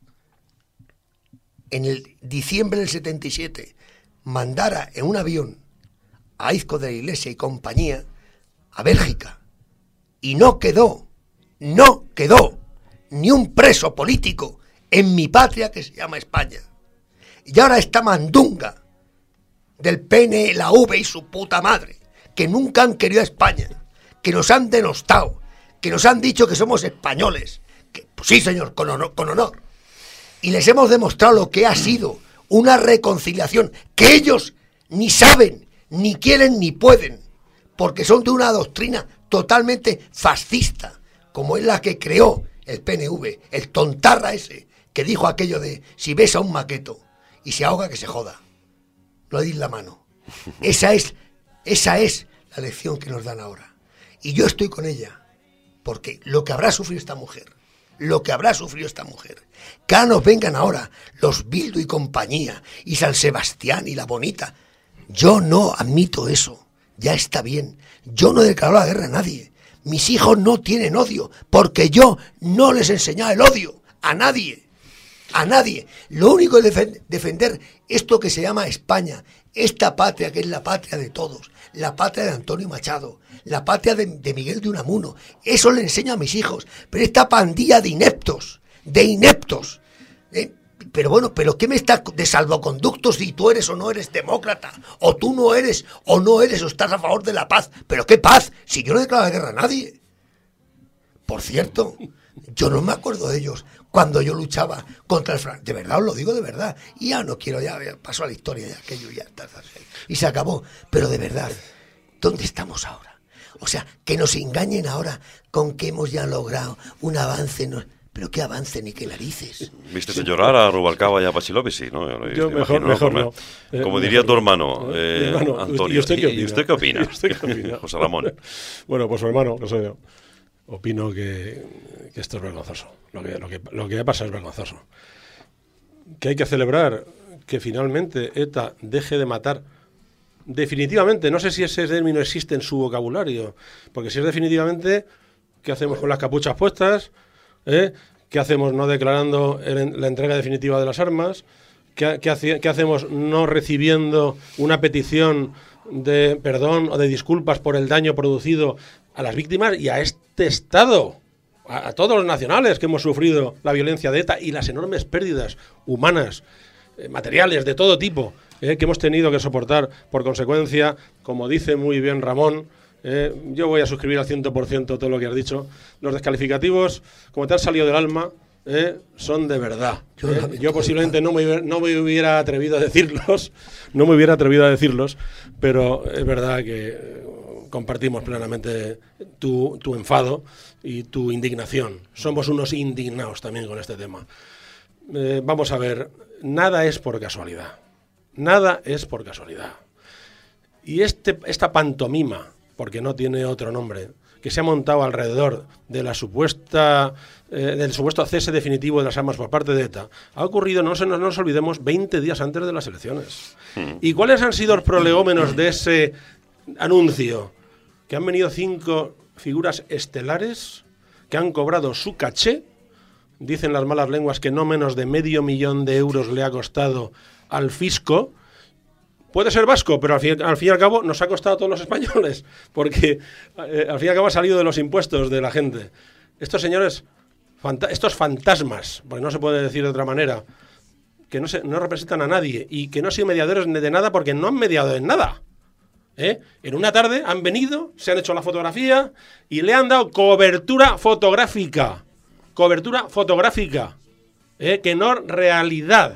en el diciembre del setenta y siete, mandara en un avión a Izco de la Iglesia y compañía a Bélgica, y no quedó, no quedó ni un preso político en mi patria que se llama España. Y ahora esta mandunga del P N, la V y su puta madre, que nunca han querido a España, que nos han denostado, que nos han dicho que somos españoles, que pues sí señor, con honor, con honor, y les hemos demostrado lo que ha sido una reconciliación que ellos ni saben, ni quieren, ni pueden, porque son de una doctrina totalmente fascista, como es la que creó el P N V, el tontarra ese, que dijo aquello de, si ves a un maqueto y se ahoga, que se joda, no le dis la mano. Esa es, esa es la lección que nos dan ahora. Y yo estoy con ella, porque lo que habrá sufrido esta mujer, lo que habrá sufrido esta mujer, que ahora nos vengan ahora los Bildu y compañía, y San Sebastián y la Bonita, yo no admito eso. Ya está bien, yo no declaro la guerra a nadie, mis hijos no tienen odio, porque yo no les he enseñado el odio, a nadie, a nadie. Lo único es defen- defender esto que se llama España, esta patria que es la patria de todos, la patria de Antonio Machado, la patria de, de Miguel de Unamuno, eso le enseño a mis hijos, pero esta pandilla de ineptos, de ineptos, ¿eh? Pero bueno, ¿pero qué me está de salvoconductos si tú eres o no eres demócrata? O tú no eres o no eres o estás a favor de la paz. ¿Pero qué paz? Si yo no declaro la guerra a nadie. Por cierto, yo no me acuerdo de ellos cuando yo luchaba contra el Fran. De verdad, os lo digo de verdad. Y ya no quiero, ya, ya pasó a la historia, ya aquello ya está. Y se acabó. Pero de verdad, ¿dónde estamos ahora? O sea, que nos engañen ahora con que hemos ya logrado un avance... No, pero qué avance ni qué narices. ¿Viste llorar a Rubalcaba y a Pachilopi? Sí, ¿no? Yo mejor, mejor no. no. Como diría tu hermano, eh, hermano Antonio. ¿Y usted qué opina? ¿Y usted qué opina? ¿Y usted qué opina? José Ramón. Bueno, pues su hermano, no sé yo. Opino que, que esto es vergonzoso. Lo que, lo, que, lo que pasa es vergonzoso. Que hay que celebrar que finalmente ETA deje de matar definitivamente. No sé si ese término existe en su vocabulario, porque si es definitivamente, ¿qué hacemos con las capuchas puestas? ¿Eh? ¿Qué hacemos no declarando la entrega definitiva de las armas? ¿Qué, qué, hace, ¿Qué hacemos no recibiendo una petición de perdón o de disculpas por el daño producido a las víctimas y a este Estado, a, a todos los nacionales que hemos sufrido la violencia de ETA y las enormes pérdidas humanas, eh, materiales de todo tipo, eh, que hemos tenido que soportar por consecuencia, como dice muy bien Ramón? Eh, yo voy a suscribir al cien por ciento todo lo que has dicho. Los descalificativos, como te han salido del alma, eh, son de verdad. Eh, yo posiblemente no me, no me hubiera atrevido a decirlos, no me hubiera atrevido a decirlos, pero es verdad que eh, compartimos plenamente tu, tu enfado y tu indignación. Somos unos indignados también con este tema. Eh, vamos a ver, nada es por casualidad. Nada es por casualidad. Y este, esta pantomima, porque no tiene otro nombre, que se ha montado alrededor de la supuesta eh, del supuesto cese definitivo de las armas por parte de ETA, ha ocurrido, no, se, no nos olvidemos, veinte días antes de las elecciones. Mm. ¿Y cuáles han sido los prolegómenos de ese anuncio? Que han venido cinco figuras estelares que han cobrado su caché dicen las malas lenguas que no menos de medio millón de euros le ha costado al fisco. Puede ser vasco, pero al fin, al fin y al cabo nos ha costado a todos los españoles, porque eh, al fin y al cabo ha salido de los impuestos de la gente. Estos señores, fanta- estos fantasmas, porque no se puede decir de otra manera, que no, se, no representan a nadie y que no han sido mediadores de nada porque no han mediado en nada. ¿Eh? En una tarde han venido, se han hecho la fotografía y le han dado cobertura fotográfica. Cobertura fotográfica. ¿Eh? Que no realidad.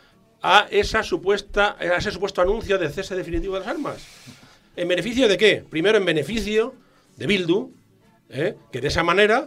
A esa supuesta, a ese supuesto anuncio de cese definitivo de las armas. ¿En beneficio de qué? Primero, en beneficio de Bildu, ¿eh? que de esa manera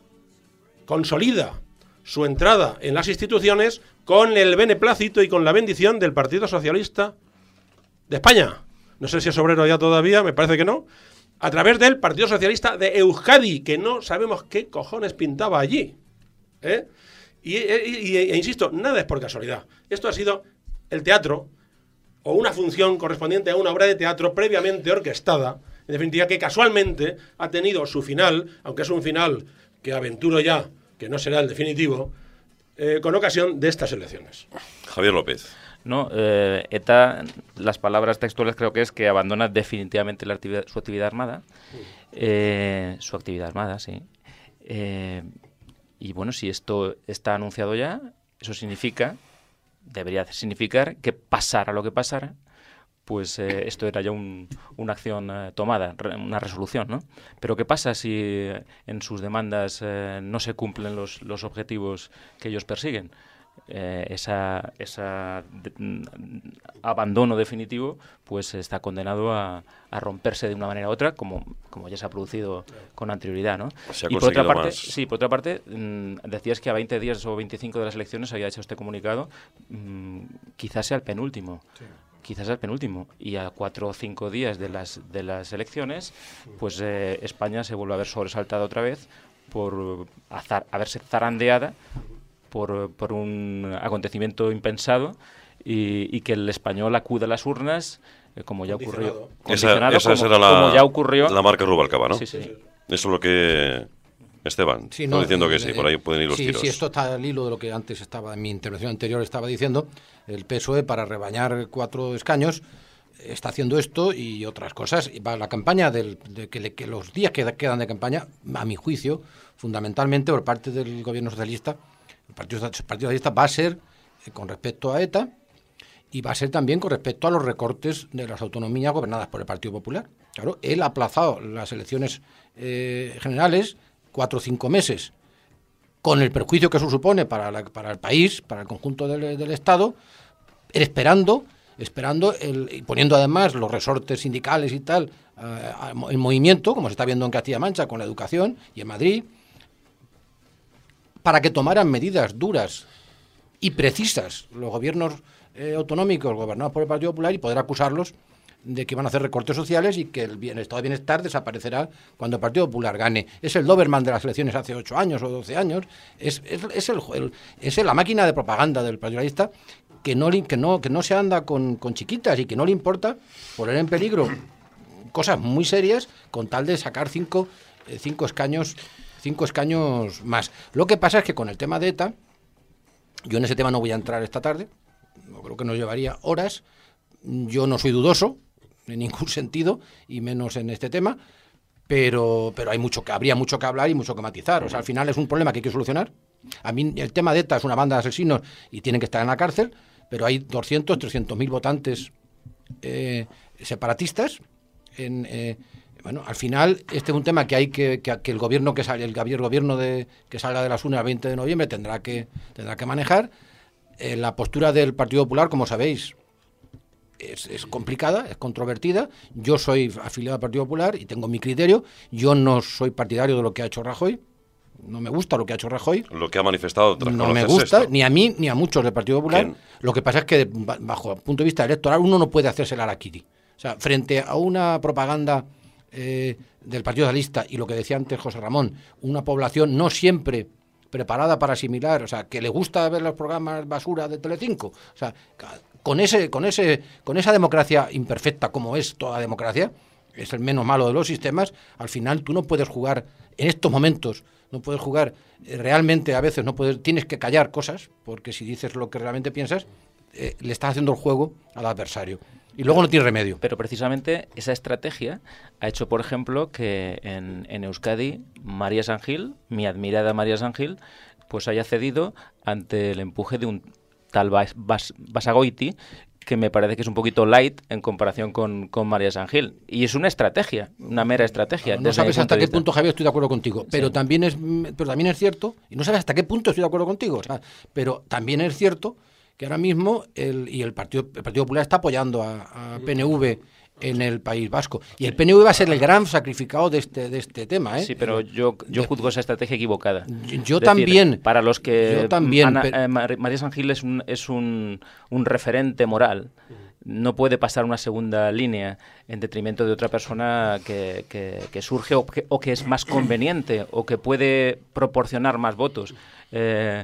consolida su entrada en las instituciones con el beneplácito y con la bendición del Partido Socialista de España. No sé si es obrero ya todavía, me parece que no. A través del Partido Socialista de Euskadi, que no sabemos qué cojones pintaba allí. ¿Eh? Y, y, y, e insisto, nada es por casualidad. Esto ha sido el teatro o una función correspondiente a una obra de teatro previamente orquestada, en definitiva, que casualmente ha tenido su final, aunque es un final que aventuro ya, que no será el definitivo, eh, con ocasión de estas elecciones. Javier López. No, eh, ETA, las palabras textuales creo que es que abandona definitivamente la actividad, su actividad armada, eh, su actividad armada, sí. Eh, Y bueno, si esto está anunciado ya, eso significa, debería significar que pasara lo que pasara, pues eh, esto era ya un, una acción eh, tomada, re, una resolución, ¿no? Pero ¿qué pasa si eh, en sus demandas eh, no se cumplen los, los objetivos que ellos persiguen? Eh, esa, esa de, mm, abandono definitivo pues está condenado a, a romperse de una manera u otra, como, como ya se ha producido con anterioridad, ¿no? Se y por otra parte, más. sí, por otra parte, mmm, decías que a veinte días o veinticinco de las elecciones había hecho este comunicado, mmm, quizás sea el penúltimo. Sí. Quizás el penúltimo, y a cuatro o cinco días de las de las elecciones, pues eh, España se vuelve a ver sobresaltada otra vez por azar, haberse zarandeada por, por un acontecimiento impensado y, y que el español acude a las urnas, eh, como ya ocurrió. Esa, esa como, era la, como ya ocurrió. La marca Rubalcaba, ¿no? Sí, sí. Eso es lo que... Esteban, sí, no, diciendo que sí, por ahí pueden ir los sí, tiros. Sí, esto está al hilo de lo que antes estaba, en mi intervención anterior estaba diciendo. El P S O E, para rebañar cuatro escaños, está haciendo esto y otras cosas. Y para la campaña, del, de que, le, que los días que quedan de campaña, a mi juicio, fundamentalmente por parte del gobierno socialista, el Partido, el Partido Socialista va a ser eh, con respecto a ETA y va a ser también con respecto a los recortes de las autonomías gobernadas por el Partido Popular. Claro, él ha aplazado las elecciones eh, generales cuatro o cinco meses, con el perjuicio que eso supone para, la, para el país, para el conjunto del, del Estado, esperando, esperando el, y poniendo además los resortes sindicales y tal uh, en movimiento, como se está viendo en Castilla-La Mancha con la educación y en Madrid, para que tomaran medidas duras y precisas los gobiernos eh, autonómicos gobernados por el Partido Popular y poder acusarlos de que van a hacer recortes sociales y que el, bien, el estado de bienestar desaparecerá cuando el Partido Popular gane. Es el Doberman de las elecciones hace ocho años o doce años, es, es, es, el, el, es la máquina de propaganda del Partido Socialista que no, que no, que no se anda con, con chiquitas y que no le importa poner en peligro cosas muy serias con tal de sacar cinco, eh, cinco escaños cinco escaños más. Lo que pasa es que con el tema de ETA, yo en ese tema no voy a entrar esta tarde, no creo que nos llevaría horas, yo no soy dudoso en ningún sentido, y menos en este tema, pero pero hay mucho que habría mucho que hablar y mucho que matizar. O sea, al final es un problema que hay que solucionar. A mí el tema de ETA es una banda de asesinos y tienen que estar en la cárcel, pero hay doscientos, trescientos mil votantes eh, separatistas. En, eh, bueno, al final este es un tema que hay que, que, que el gobierno que sale, el gobierno de, que salga de las urnas el veinte de noviembre tendrá que tendrá que manejar. Eh, la postura del Partido Popular, como sabéis, Es, es complicada, es controvertida. Yo soy afiliado al Partido Popular y tengo mi criterio. Yo no soy partidario de lo que ha hecho Rajoy. No me gusta lo que ha hecho Rajoy. Lo que ha manifestado tras no me gusta, esto. ni a mí ni a muchos del Partido Popular. ¿Quién? Lo que pasa es que, bajo el punto de vista electoral, uno no puede hacerse el harakiri. O sea, frente a una propaganda eh, del Partido Socialista y lo que decía antes José Ramón, una población no siempre preparada para asimilar, o sea, que le gusta ver los programas basura de Telecinco. O sea, con ese, con ese, con esa democracia imperfecta como es toda democracia, es el menos malo de los sistemas, al final tú no puedes jugar en estos momentos no puedes jugar, eh, realmente a veces no puedes, tienes que callar cosas, porque si dices lo que realmente piensas, eh, le estás haciendo el juego al adversario. Y luego no tiene remedio. Pero precisamente esa estrategia ha hecho, por ejemplo, que en, en Euskadi María San Gil, mi admirada María San Gil, pues haya cedido ante el empuje de un tal Bas, Bas, Basagoiti, que me parece que es un poquito light en comparación con, con María San Gil. Y es una estrategia, una mera estrategia. No, no sabes hasta qué punto, Javier, estoy de acuerdo contigo. Pero, sí. también es, pero también es cierto, y no sabes hasta qué punto estoy de acuerdo contigo, o sea, pero también es cierto que ahora mismo el, y el Partido, el Partido Popular está apoyando a, a P N V en el País Vasco. Y el P N V va a ser el gran sacrificado de este de este tema, ¿eh? Sí, pero yo yo juzgo esa estrategia equivocada. Yo, yo también. Decir, para los que yo también, Ana, pero... eh, María San Gil es un es un, un referente moral. No puede pasar una segunda línea en detrimento de otra persona que, que, que surge o que, o que es más conveniente o que puede proporcionar más votos. Eh,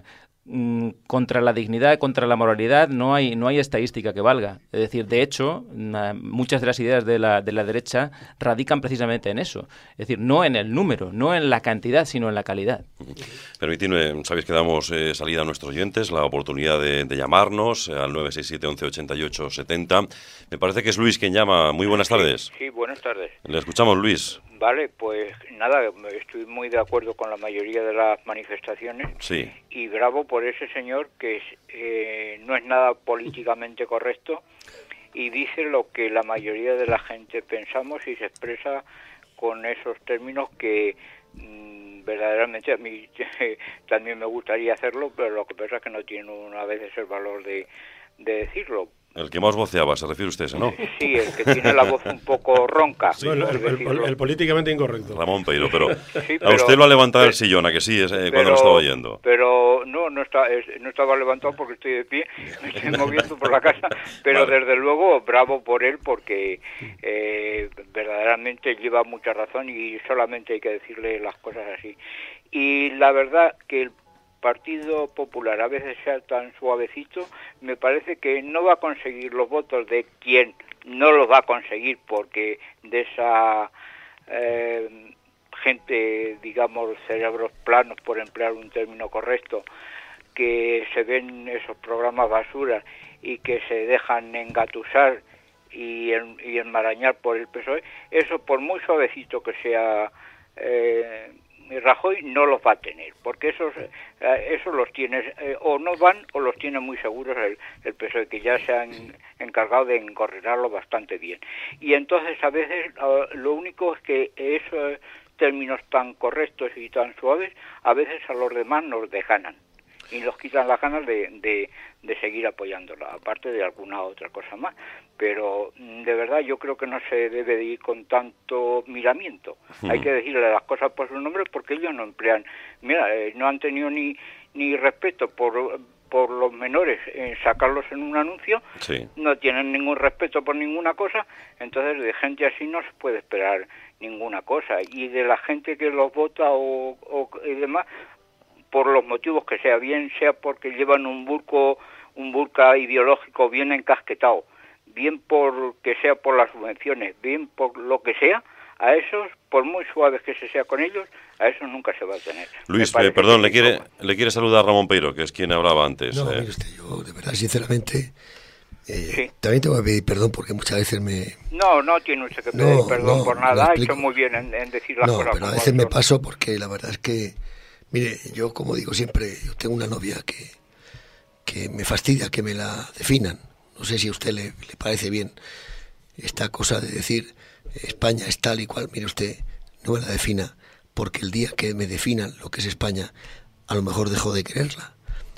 contra la dignidad, contra la moralidad no hay no hay estadística que valga. Es decir, de hecho, muchas de las ideas de la de la derecha radican precisamente en eso. Es decir, no en el número, no en la cantidad, sino en la calidad. Permitidme, sabéis que damos eh, salida a nuestros oyentes, la oportunidad de, de llamarnos eh, al nueve seis siete, once, ochenta y ocho, setenta. Me parece que es Luis quien llama. Muy buenas tardes. Sí, buenas tardes. Le escuchamos, Luis. Vale, pues nada, estoy muy de acuerdo con la mayoría de las manifestaciones. Sí. Y bravo por ese señor que es, eh, no es nada políticamente correcto y dice lo que la mayoría de la gente pensamos y se expresa con esos términos que mmm, verdaderamente a mí también me gustaría hacerlo, pero lo que pasa es que no tiene una vez el valor de, de decirlo. El que más voceaba, se refiere usted ese, ¿no? Sí, el que tiene la voz un poco ronca. Sí, el, el, el, el políticamente incorrecto. Ramón Peiro, pero, sí, pero a usted lo ha levantado pero, el sillón, ¿a que sí? Es, eh, pero, cuando lo estaba oyendo. Pero no, no, está, es, no estaba levantado porque estoy de pie, me estoy moviendo por la casa, pero vale. Desde luego bravo por él porque eh, verdaderamente lleva mucha razón y solamente hay que decirle las cosas así. Y la verdad que el Partido Popular a veces sea tan suavecito, me parece que no va a conseguir los votos de quien no los va a conseguir, porque de esa eh, gente, digamos, cerebros planos, por emplear un término correcto, que se ven esos programas basura y que se dejan engatusar y, en, y enmarañar por el P S O E, eso por muy suavecito que sea eh, Rajoy no los va a tener, porque esos eh, esos los tiene eh, o no van o los tiene muy seguros el, el P S O E, que ya se han encargado de encorrelarlo bastante bien. Y entonces a veces uh, lo único es que esos términos tan correctos y tan suaves a veces a los demás nos dejanan y nos quitan las ganas de, de, de seguir apoyándola, aparte de alguna otra cosa más. Pero de verdad yo creo que no se debe de ir con tanto miramiento. Sí. Hay que decirle las cosas por su nombre, porque ellos no emplean, mira, eh, no han tenido ni ni respeto por por los menores en sacarlos en un anuncio, sí. No tienen ningún respeto por ninguna cosa, entonces de gente así no se puede esperar ninguna cosa. Y de la gente que los vota o, o y demás, por los motivos que sea, bien sea porque llevan un burco, un burka ideológico bien encasquetado, bien porque sea por las subvenciones, bien por lo que sea, a esos, por muy suaves que se sea con ellos, a esos nunca se va a tener. Luis, eh, perdón, le quiere le quiere saludar Ramón Peiro, que es quien hablaba antes. No, eh. mire usted, yo de verdad, sinceramente, eh, sí. también tengo que pedir perdón porque muchas veces me... No, no tiene usted que pedir no, perdón no, por nada, ha hecho muy bien en, en decir las no, cosas. No, pero a veces me paso porque la verdad es que, mire, yo como digo siempre, yo tengo una novia que, que me fastidia que me la definan. No sé si a usted le, le parece bien esta cosa de decir España es tal y cual. Mire usted, no me la defina, porque el día que me definan lo que es España, a lo mejor dejo de quererla.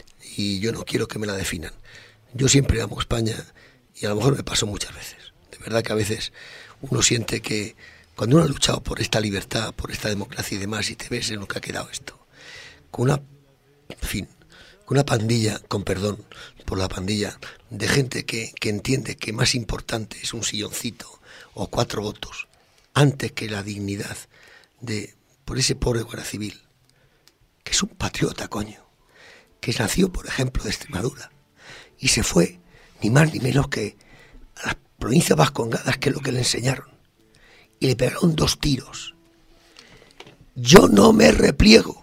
Y yo no quiero que me la definan. Yo siempre amo España y a lo mejor me pasó muchas veces. De verdad que a veces uno siente que cuando uno ha luchado por esta libertad, por esta democracia y demás, y te ves en lo que ha quedado esto, con una, en fin, con una pandilla, con perdón por la pandilla, de gente que, que entiende que más importante es un silloncito o cuatro votos, antes que la dignidad de, por ese pobre guardia civil, que es un patriota, coño, que nació, por ejemplo, de Extremadura, y se fue, ni más ni menos que a las provincias vascongadas, que es lo que le enseñaron, y le pegaron dos tiros, yo no me repliego,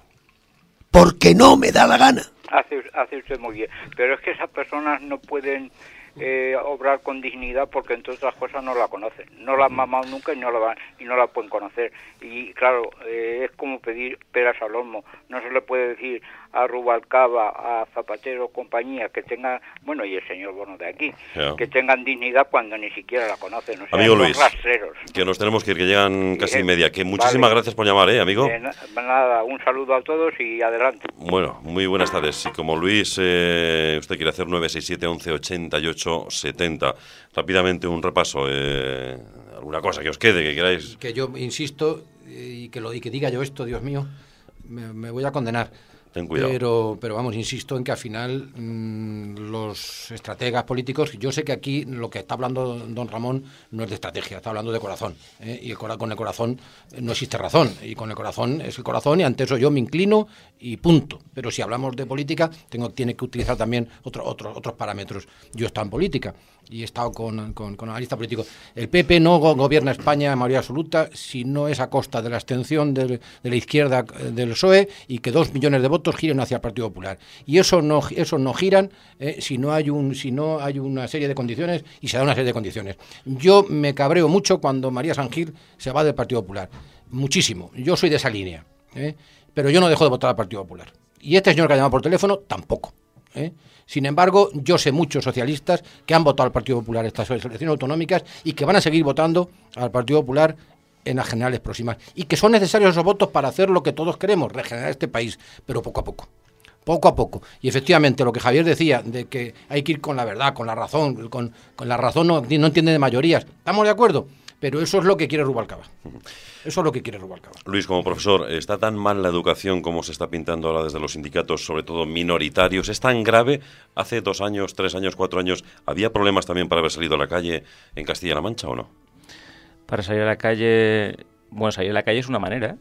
porque no me da la gana. Hace, hace usted muy bien, pero es que esas personas no pueden eh, obrar con dignidad porque entre otras cosas no la conocen, no la han mamado nunca y no la van, y no la pueden conocer. Y claro, eh, es como pedir peras al olmo. No se le puede decir a Rubalcaba, a Zapatero, compañía, que tengan, bueno, y el señor Bono de aquí, yeah. que tengan dignidad cuando ni siquiera la conocen. O sea, amigo son Luis, rastreros. que nos tenemos que ir, que llegan casi Bien, media. Que muchísimas vale. gracias por llamar, ¿eh, amigo? Eh, nada, un saludo a todos y adelante. Bueno, muy buenas tardes. Y como Luis, eh, usted quiere hacer nueve seis siete once ochenta y ocho setenta. Rápidamente un repaso. Eh, ¿Alguna cosa que os quede, que queráis? Que yo insisto, y que, lo, y que diga yo esto, Dios mío, me, me voy a condenar. Ten cuidado. Pero, pero vamos, insisto en que al final mmm, los estrategas políticos, yo sé que aquí lo que está hablando don Ramón no es de estrategia, está hablando de corazón, ¿eh? Y el, con el corazón no existe razón, y con el corazón es el corazón, y ante eso yo me inclino y punto. Pero si hablamos de política, tengo tiene que utilizar también otro, otro, otros parámetros. Yo he estado en política y he estado con, con, con analistas políticos. El P P no go gobierna España en mayoría absoluta si no es a costa de la abstención de, de la izquierda del P S O E y que dos millones de votos giren hacia el Partido Popular. Y eso no, eso no giran eh, si no hay un, si no hay una serie de condiciones, y se da una serie de condiciones. Yo me cabreo mucho cuando María San Gil se va del Partido Popular. Muchísimo. Yo soy de esa línea. ¿eh? Pero yo no dejo de votar al Partido Popular. Y este señor que ha llamado por teléfono, tampoco. ¿eh? Sin embargo, yo sé muchos socialistas que han votado al Partido Popular estas elecciones autonómicas y que van a seguir votando al Partido Popular en las generales próximas, y que son necesarios esos votos para hacer lo que todos queremos, regenerar este país, pero poco a poco, poco a poco. Y efectivamente lo que Javier decía, de que hay que ir con la verdad, con la razón, con, con la razón no, no entiende de mayorías, ¿estamos de acuerdo? Pero eso es lo que quiere Rubalcaba. Eso es lo que quiere Rubalcaba. Luis, como profesor, ¿está tan mal la educación como se está pintando ahora desde los sindicatos, sobre todo minoritarios? ¿Es tan grave? Hace dos años, tres años, cuatro años, ¿había problemas también para haber salido a la calle en Castilla-La Mancha o no? Para salir a la calle, bueno, salir a la calle es una manera,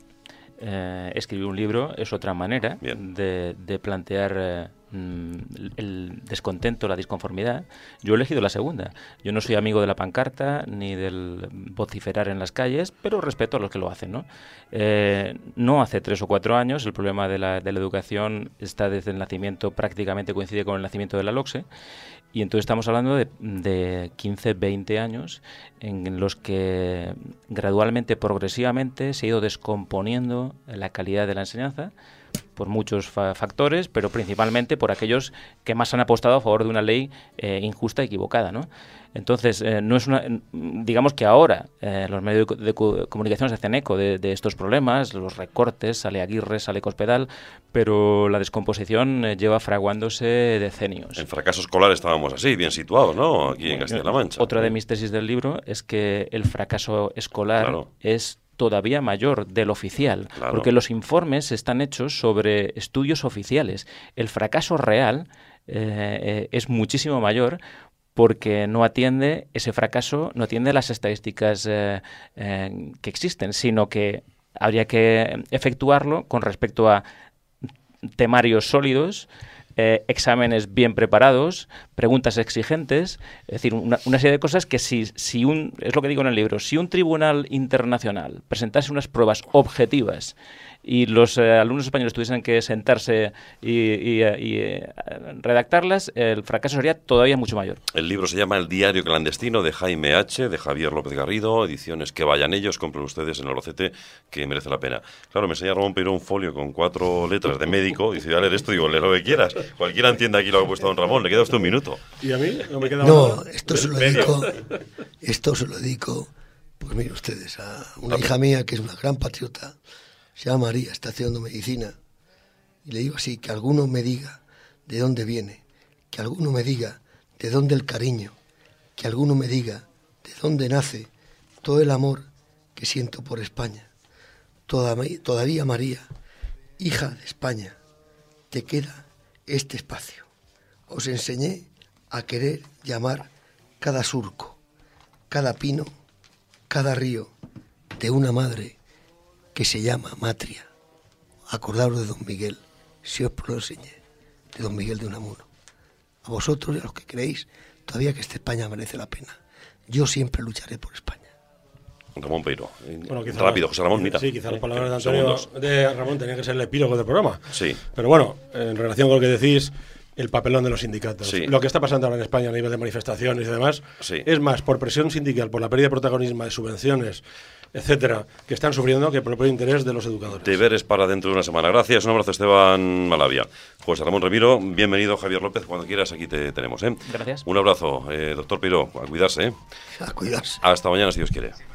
eh, escribir un libro es otra manera de, de plantear eh, el descontento, la disconformidad. Yo he elegido la segunda. Yo no soy amigo de la pancarta ni del vociferar en las calles, pero respeto a los que lo hacen, ¿no? Eh, no hace tres o cuatro años, el problema de la, de la educación está desde el nacimiento, prácticamente coincide con el nacimiento de la LOCSE. Y entonces estamos hablando de, de quince, veinte años en los que gradualmente, progresivamente, se ha ido descomponiendo la calidad de la enseñanza por muchos fa factores, pero principalmente por aquellos que más han apostado a favor de una ley eh, injusta y equivocada, ¿no? Entonces, eh, no es una, digamos que ahora eh, los medios de, de comunicación se hacen eco de, de estos problemas, los recortes, sale Aguirre, sale Cospedal, pero la descomposición eh, lleva fraguándose decenios. En fracaso escolar estábamos así, bien situados, ¿no? Aquí en Castilla-La Mancha. Otra de mis tesis del libro es que el fracaso escolar claro. es todavía mayor del oficial, claro. porque los informes están hechos sobre estudios oficiales. El fracaso real eh, eh, es muchísimo mayor porque no atiende, ese fracaso no atiende a las estadísticas eh, eh, que existen, sino que habría que efectuarlo con respecto a temarios sólidos, Eh, exámenes bien preparados, preguntas exigentes, es decir, una, una serie de cosas que si, si un, es lo que digo en el libro, si un tribunal internacional presentase unas pruebas objetivas y los eh, alumnos españoles tuviesen que sentarse y, y, y eh, redactarlas, el fracaso sería todavía mucho mayor. El libro se llama El diario clandestino de Jaime H., de Javier López Garrido, ediciones Que Vayan Ellos, compren ustedes en Albacete, que merece la pena. Claro, me enseña Ramón Peiró un folio con cuatro letras de médico, y dice, voy a leer esto, digo, lee lo que quieras. Cualquiera entiende aquí lo que ha puesto don Ramón, le queda usted un minuto. ¿Y a mí? No me queda No, nada. esto se lo dedico, esto se lo dedico, pues miren ustedes, a una hija mía que es una gran patriota, se llama María, está estudiando medicina, y le digo así, que alguno me diga de dónde viene, que alguno me diga de dónde el cariño, que alguno me diga de dónde nace todo el amor que siento por España. Toda, todavía, María, hija de España, te queda este espacio. Os enseñé a querer llamar cada surco, cada pino, cada río de una madre que se llama Matria. Acordaros de don Miguel, si os lo enseñé, de don Miguel de Unamuno. A vosotros y a los que creéis todavía que esta España merece la pena. Yo siempre lucharé por España. Ramón Peiro. Bueno, quizá Rápido, las, José Ramón, mira. Sí, quizá las palabras de Antonio, Segundos. de Ramón tenían que ser el epílogo del programa. Sí. Pero bueno, en relación con lo que decís, el papelón de los sindicatos. Sí. Lo que está pasando ahora en España a nivel de manifestaciones y demás, Sí. es más por presión sindical, por la pérdida de protagonismo de subvenciones, etcétera, que están sufriendo que por el propio interés de los educadores. Deberes para dentro de una semana. Gracias, un abrazo, Esteban Malavia. José Ramón Remiro, bienvenido. Javier López, cuando quieras, aquí te tenemos. ¿eh? Gracias. Un abrazo, eh, doctor Peiro, a cuidarse. ¿eh? A cuidarse. Hasta mañana, si Dios quiere.